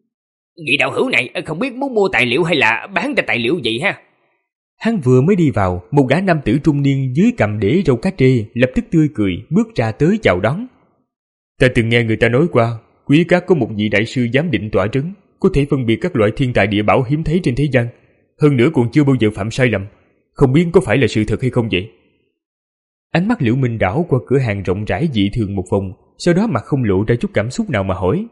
Vị đạo hữu này không biết muốn mua tài liệu hay là bán ra tài liệu gì ha? Hắn vừa mới đi vào, một gã nam tử trung niên dưới cằm để râu cá trê lập tức tươi cười bước ra tới chào đón. Ta từng nghe người ta nói qua, Quý Các có một vị đại sư giám định tọa trấn, có thể phân biệt các loại thiên tài địa bảo hiếm thấy trên thế gian, hơn nữa còn chưa bao giờ phạm sai lầm. Không biết có phải là sự thật hay không vậy? Ánh mắt Liễu Minh đảo qua cửa hàng rộng rãi dị thường một vòng, sau đó mặt không lộ ra chút cảm xúc nào mà hỏi.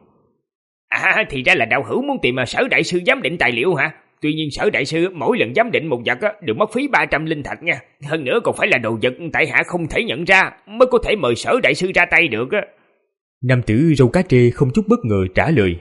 À, thì ra là đạo hữu muốn tìm Sở đại sư giám định tài liệu hả? Tuy nhiên Sở đại sư mỗi lần giám định một vật đều mất phí ba trăm linh thạch nha. Hơn nữa còn phải là đồ vật tại hạ không thể nhận ra, mới có thể mời Sở đại sư ra tay được. Nam tử râu cá trê không chút bất ngờ trả lời.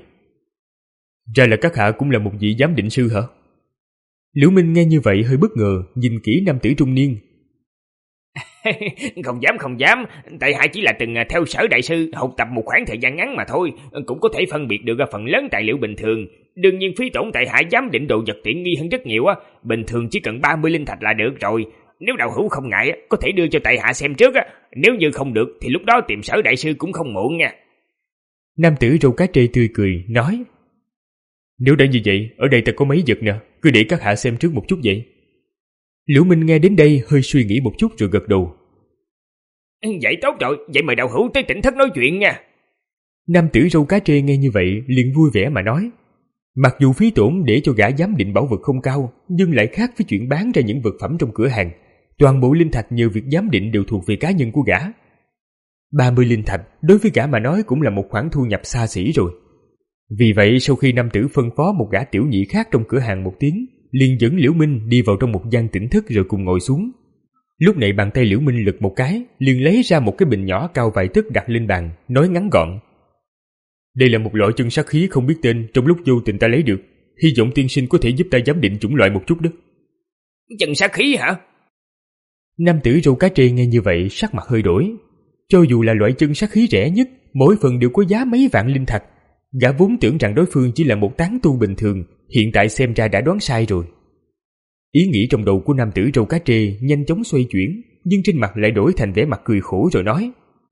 Ra là các hạ cũng là một vị giám định sư hả? Liễu Minh nghe như vậy hơi bất ngờ, nhìn kỹ nam tử trung niên. Không dám không dám, tại hạ chỉ là từng theo Sở đại sư học tập một khoảng thời gian ngắn mà thôi, cũng có thể phân biệt được phần lớn tài liệu bình thường. Đương nhiên phí tổn tại hạ giám định đồ vật tiện nghi hơn rất nhiều á, bình thường chỉ cần ba mươi linh thạch là được rồi. Nếu đạo hữu không ngại có thể đưa cho tại hạ xem trước á, nếu như không được thì lúc đó tìm Sở đại sư cũng không muộn nha. Nam tử râu cá trê tươi cười nói: Nếu đã như vậy, ở đây ta có mấy vật nè, cứ để các hạ xem trước một chút vậy. Liễu Minh nghe đến đây hơi suy nghĩ một chút rồi gật đầu. Vậy tốt rồi, vậy mời đạo hữu tới tỉnh thất nói chuyện nha. Nam tử râu cá trê nghe như vậy liền vui vẻ mà nói: Mặc dù phí tổn để cho gã giám định bảo vật không cao, nhưng lại khác với chuyện bán ra những vật phẩm trong cửa hàng. Toàn bộ linh thạch nhờ việc giám định đều thuộc về cá nhân của gã. ba mươi linh thạch đối với gã mà nói cũng là một khoản thu nhập xa xỉ rồi. Vì vậy sau khi nam tử phân phó một gã tiểu nhị khác trong cửa hàng một tiếng, liền dẫn Liễu Minh đi vào trong một gian tĩnh thất rồi cùng ngồi xuống. Lúc này bàn tay Liễu Minh lật một cái, liền lấy ra một cái bình nhỏ cao vài tấc đặt lên bàn, nói ngắn gọn: Đây là một loại chân sát khí không biết tên, trong lúc vô tình ta lấy được, hy vọng tiên sinh có thể giúp ta giám định chủng loại một chút đó. Chân sát khí hả? Nam tử râu cá trê nghe như vậy sắc mặt hơi đổi. Cho dù là loại chân sát khí rẻ nhất, mỗi phần đều có giá mấy vạn linh thạch. Gã vốn tưởng rằng đối phương chỉ là một tán tu bình thường, hiện tại xem ra đã đoán sai rồi. Ý nghĩ trong đầu của nam tử râu cá trê nhanh chóng xoay chuyển, nhưng trên mặt lại đổi thành vẻ mặt cười khổ rồi nói: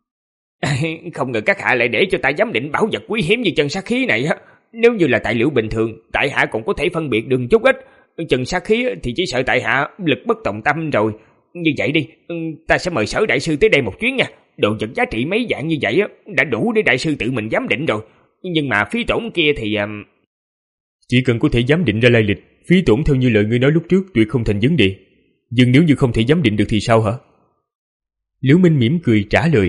Không ngờ các hạ lại để cho ta giám định bảo vật quý hiếm như chân sát khí này á. Nếu như là tài liệu bình thường, tại hạ cũng có thể phân biệt được chút ít. Chân sát khí thì chỉ sợ tại hạ lực bất tòng tâm rồi. Như vậy đi, ta sẽ mời Sở đại sư tới đây một chuyến nha. Đồ vật giá trị mấy vạn như vậy đã đủ để đại sư tự mình giám định rồi. Nhưng mà phí tổn kia thì... Chỉ cần có thể giám định ra lai lịch, phí tổn theo như lời ngươi nói lúc trước tuyệt không thành vấn đề. Nhưng nếu như không thể giám định được thì sao hả? Liễu Minh mỉm cười trả lời: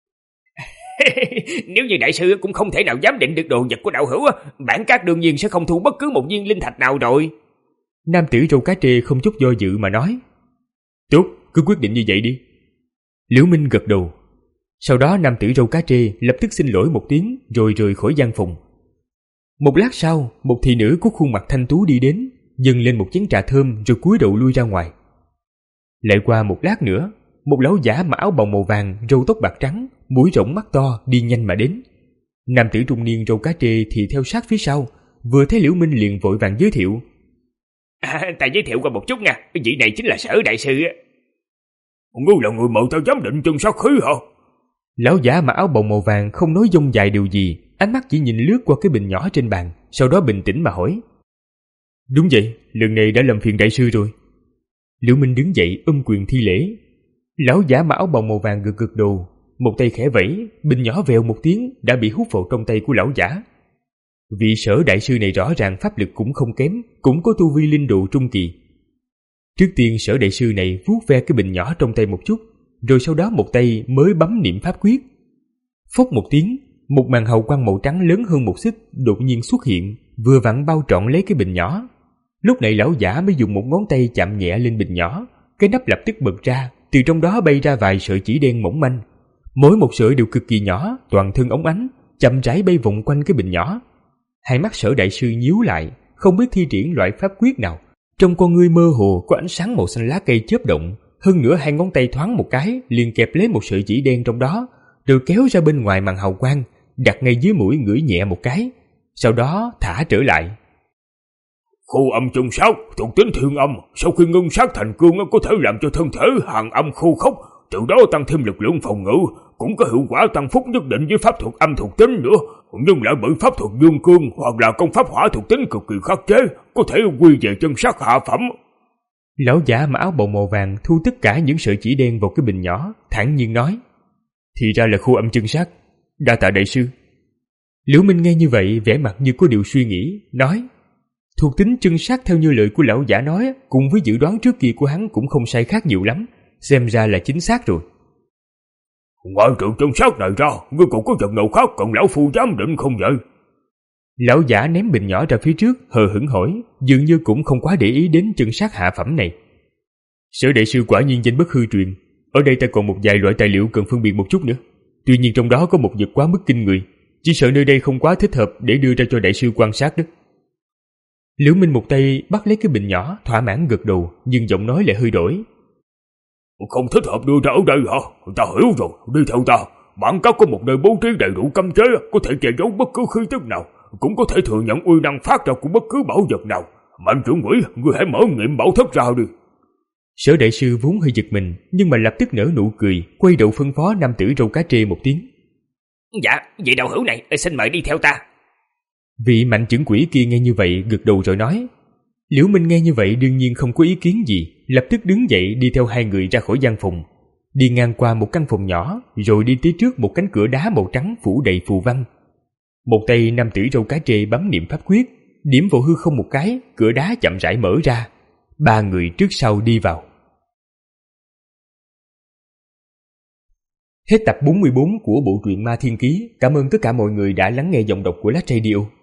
Nếu như đại sư cũng không thể nào giám định được đồ vật của đạo hữu, bản các đương nhiên sẽ không thu bất cứ một viên linh thạch nào rồi. Nam tử râu cá trê không chút do dự mà nói: Tốt, cứ quyết định như vậy đi. Liễu Minh gật đầu. Sau đó nam tử râu cá trê lập tức xin lỗi một tiếng rồi rời khỏi gian phòng. Một lát sau, một thị nữ có khuôn mặt thanh tú đi đến, dâng lên một chén trà thơm rồi cúi đầu lui ra ngoài. Lại qua một lát nữa, một lão giả mặc áo bào màu vàng, râu tóc bạc trắng, mũi rộng mắt to đi nhanh mà đến. Nam tử trung niên râu cá trê thì theo sát phía sau, vừa thấy Liễu Minh liền vội vàng giới thiệu: À, ta giới thiệu qua một chút nha, vị này chính là Sở đại sư á. Ngươi là người mời ta giám định chân sát khí hả? Lão giả mặc áo bào màu vàng không nói dông dài điều gì, ánh mắt chỉ nhìn lướt qua cái bình nhỏ trên bàn, sau đó bình tĩnh mà hỏi: Đúng vậy, lần này đã làm phiền đại sư rồi. Liễu Minh đứng dậy ôm quyền thi lễ. Lão giả mặc áo bào màu vàng gật gật đầu, một tay khẽ vẫy, bình nhỏ vèo một tiếng đã bị hút vào trong tay của lão giả. Vị Sở đại sư này rõ ràng pháp lực cũng không kém, cũng có tu vi linh độ trung kỳ. Trước tiên Sở đại sư này vuốt ve cái bình nhỏ trong tay một chút, rồi sau đó một tay mới bấm niệm pháp quyết. Phốc một tiếng, một màn hào quang màu trắng lớn hơn một xích đột nhiên xuất hiện, vừa vặn bao trọn lấy cái bình nhỏ. Lúc này lão giả mới dùng một ngón tay chạm nhẹ lên bình nhỏ, cái nắp lập tức bật ra, từ trong đó bay ra vài sợi chỉ đen mỏng manh. Mỗi một sợi đều cực kỳ nhỏ, toàn thân óng ánh, chậm rãi bay vòng quanh cái bình nhỏ. Hai mắt Sở đại sư nhíu lại, không biết thi triển loại pháp quyết nào. Trong con ngươi mơ hồ có ánh sáng màu xanh lá cây chớp động, hơn nữa hai ngón tay thoáng một cái liền kẹp lấy một sợi chỉ đen trong đó, rồi kéo ra bên ngoài màn hào quang, đặt ngay dưới mũi ngửi nhẹ một cái, sau đó thả trở lại. Khu âm chân sát thuộc tính thiên âm, sau khi ngưng sát thành cương có thể làm cho thân thể hàn âm khô khốc, từ đó tăng thêm lực lượng phòng ngự, cũng có hiệu quả tăng phúc nhất định với pháp thuật âm thuộc tính nữa, nhưng lại bởi pháp thuật dương cương hoặc là công pháp hỏa thuộc tính cực kỳ khắc chế, có thể quy về chân sát hạ phẩm. Lão giả mặc áo bào màu vàng thu tất cả những sợi chỉ đen vào cái bình nhỏ, thản nhiên nói: Thì ra là khu âm chân sát, đa tạ đại sư. Liễu Minh nghe như vậy vẻ mặt như có điều suy nghĩ, nói: Thuộc tính chân sát theo như lời của lão giả nói, cùng với dự đoán trước kia của hắn cũng không sai khác nhiều lắm, xem ra là chính xác rồi. Ngoài trừ chân sát này ra, ngươi còn có vật nào khác cần lão phu giám định không vậy? Lão giả ném bình nhỏ ra phía trước, hờ hững hỏi, dường như cũng không quá để ý đến chân sát hạ phẩm này. Sở đại sư quả nhiên danh bất hư truyền, ở đây ta còn một vài loại tài liệu cần phân biệt một chút nữa. Tuy nhiên trong đó có một vật quá mức kinh người, chỉ sợ nơi đây không quá thích hợp để đưa ra cho đại sư quan sát đó. Liễu Minh một tay bắt lấy cái bình nhỏ, thỏa mãn gật đầu, nhưng giọng nói lại hơi đổi. Không thích hợp đưa ra ở đây hả? Ta hiểu rồi, đi theo ta. Bản cát có một nơi bố trí đầy đủ cấm chế, có thể che giấu bất cứ khí tức nào, cũng có thể thừa nhận uy năng phát ra của bất cứ bảo vật nào. Mạnh trưởng quỹ, ngươi hãy mở nghiệm bảo thất ra đi. Sở đại sư vốn hơi giật mình, nhưng mà lập tức nở nụ cười, quay đầu phân phó nam tử râu cá trê một tiếng. Dạ, vị đạo hữu này, xin mời đi theo ta. Vị mạnh trưởng quỹ kia nghe như vậy gật đầu rồi nói. Liễu Minh nghe như vậy đương nhiên không có ý kiến gì, lập tức đứng dậy đi theo hai người ra khỏi gian phòng, đi ngang qua một căn phòng nhỏ, rồi đi tới trước một cánh cửa đá màu trắng phủ đầy phù văn. Một tay nam tử râu cá trê bấm niệm pháp quyết, điểm vào hư không một cái, cửa đá chậm rãi mở ra. Ba người trước sau đi vào. Hết tập bốn mươi bốn của bộ truyện Ma Thiên Ký. Cảm ơn tất cả mọi người đã lắng nghe giọng đọc của Lát Radio.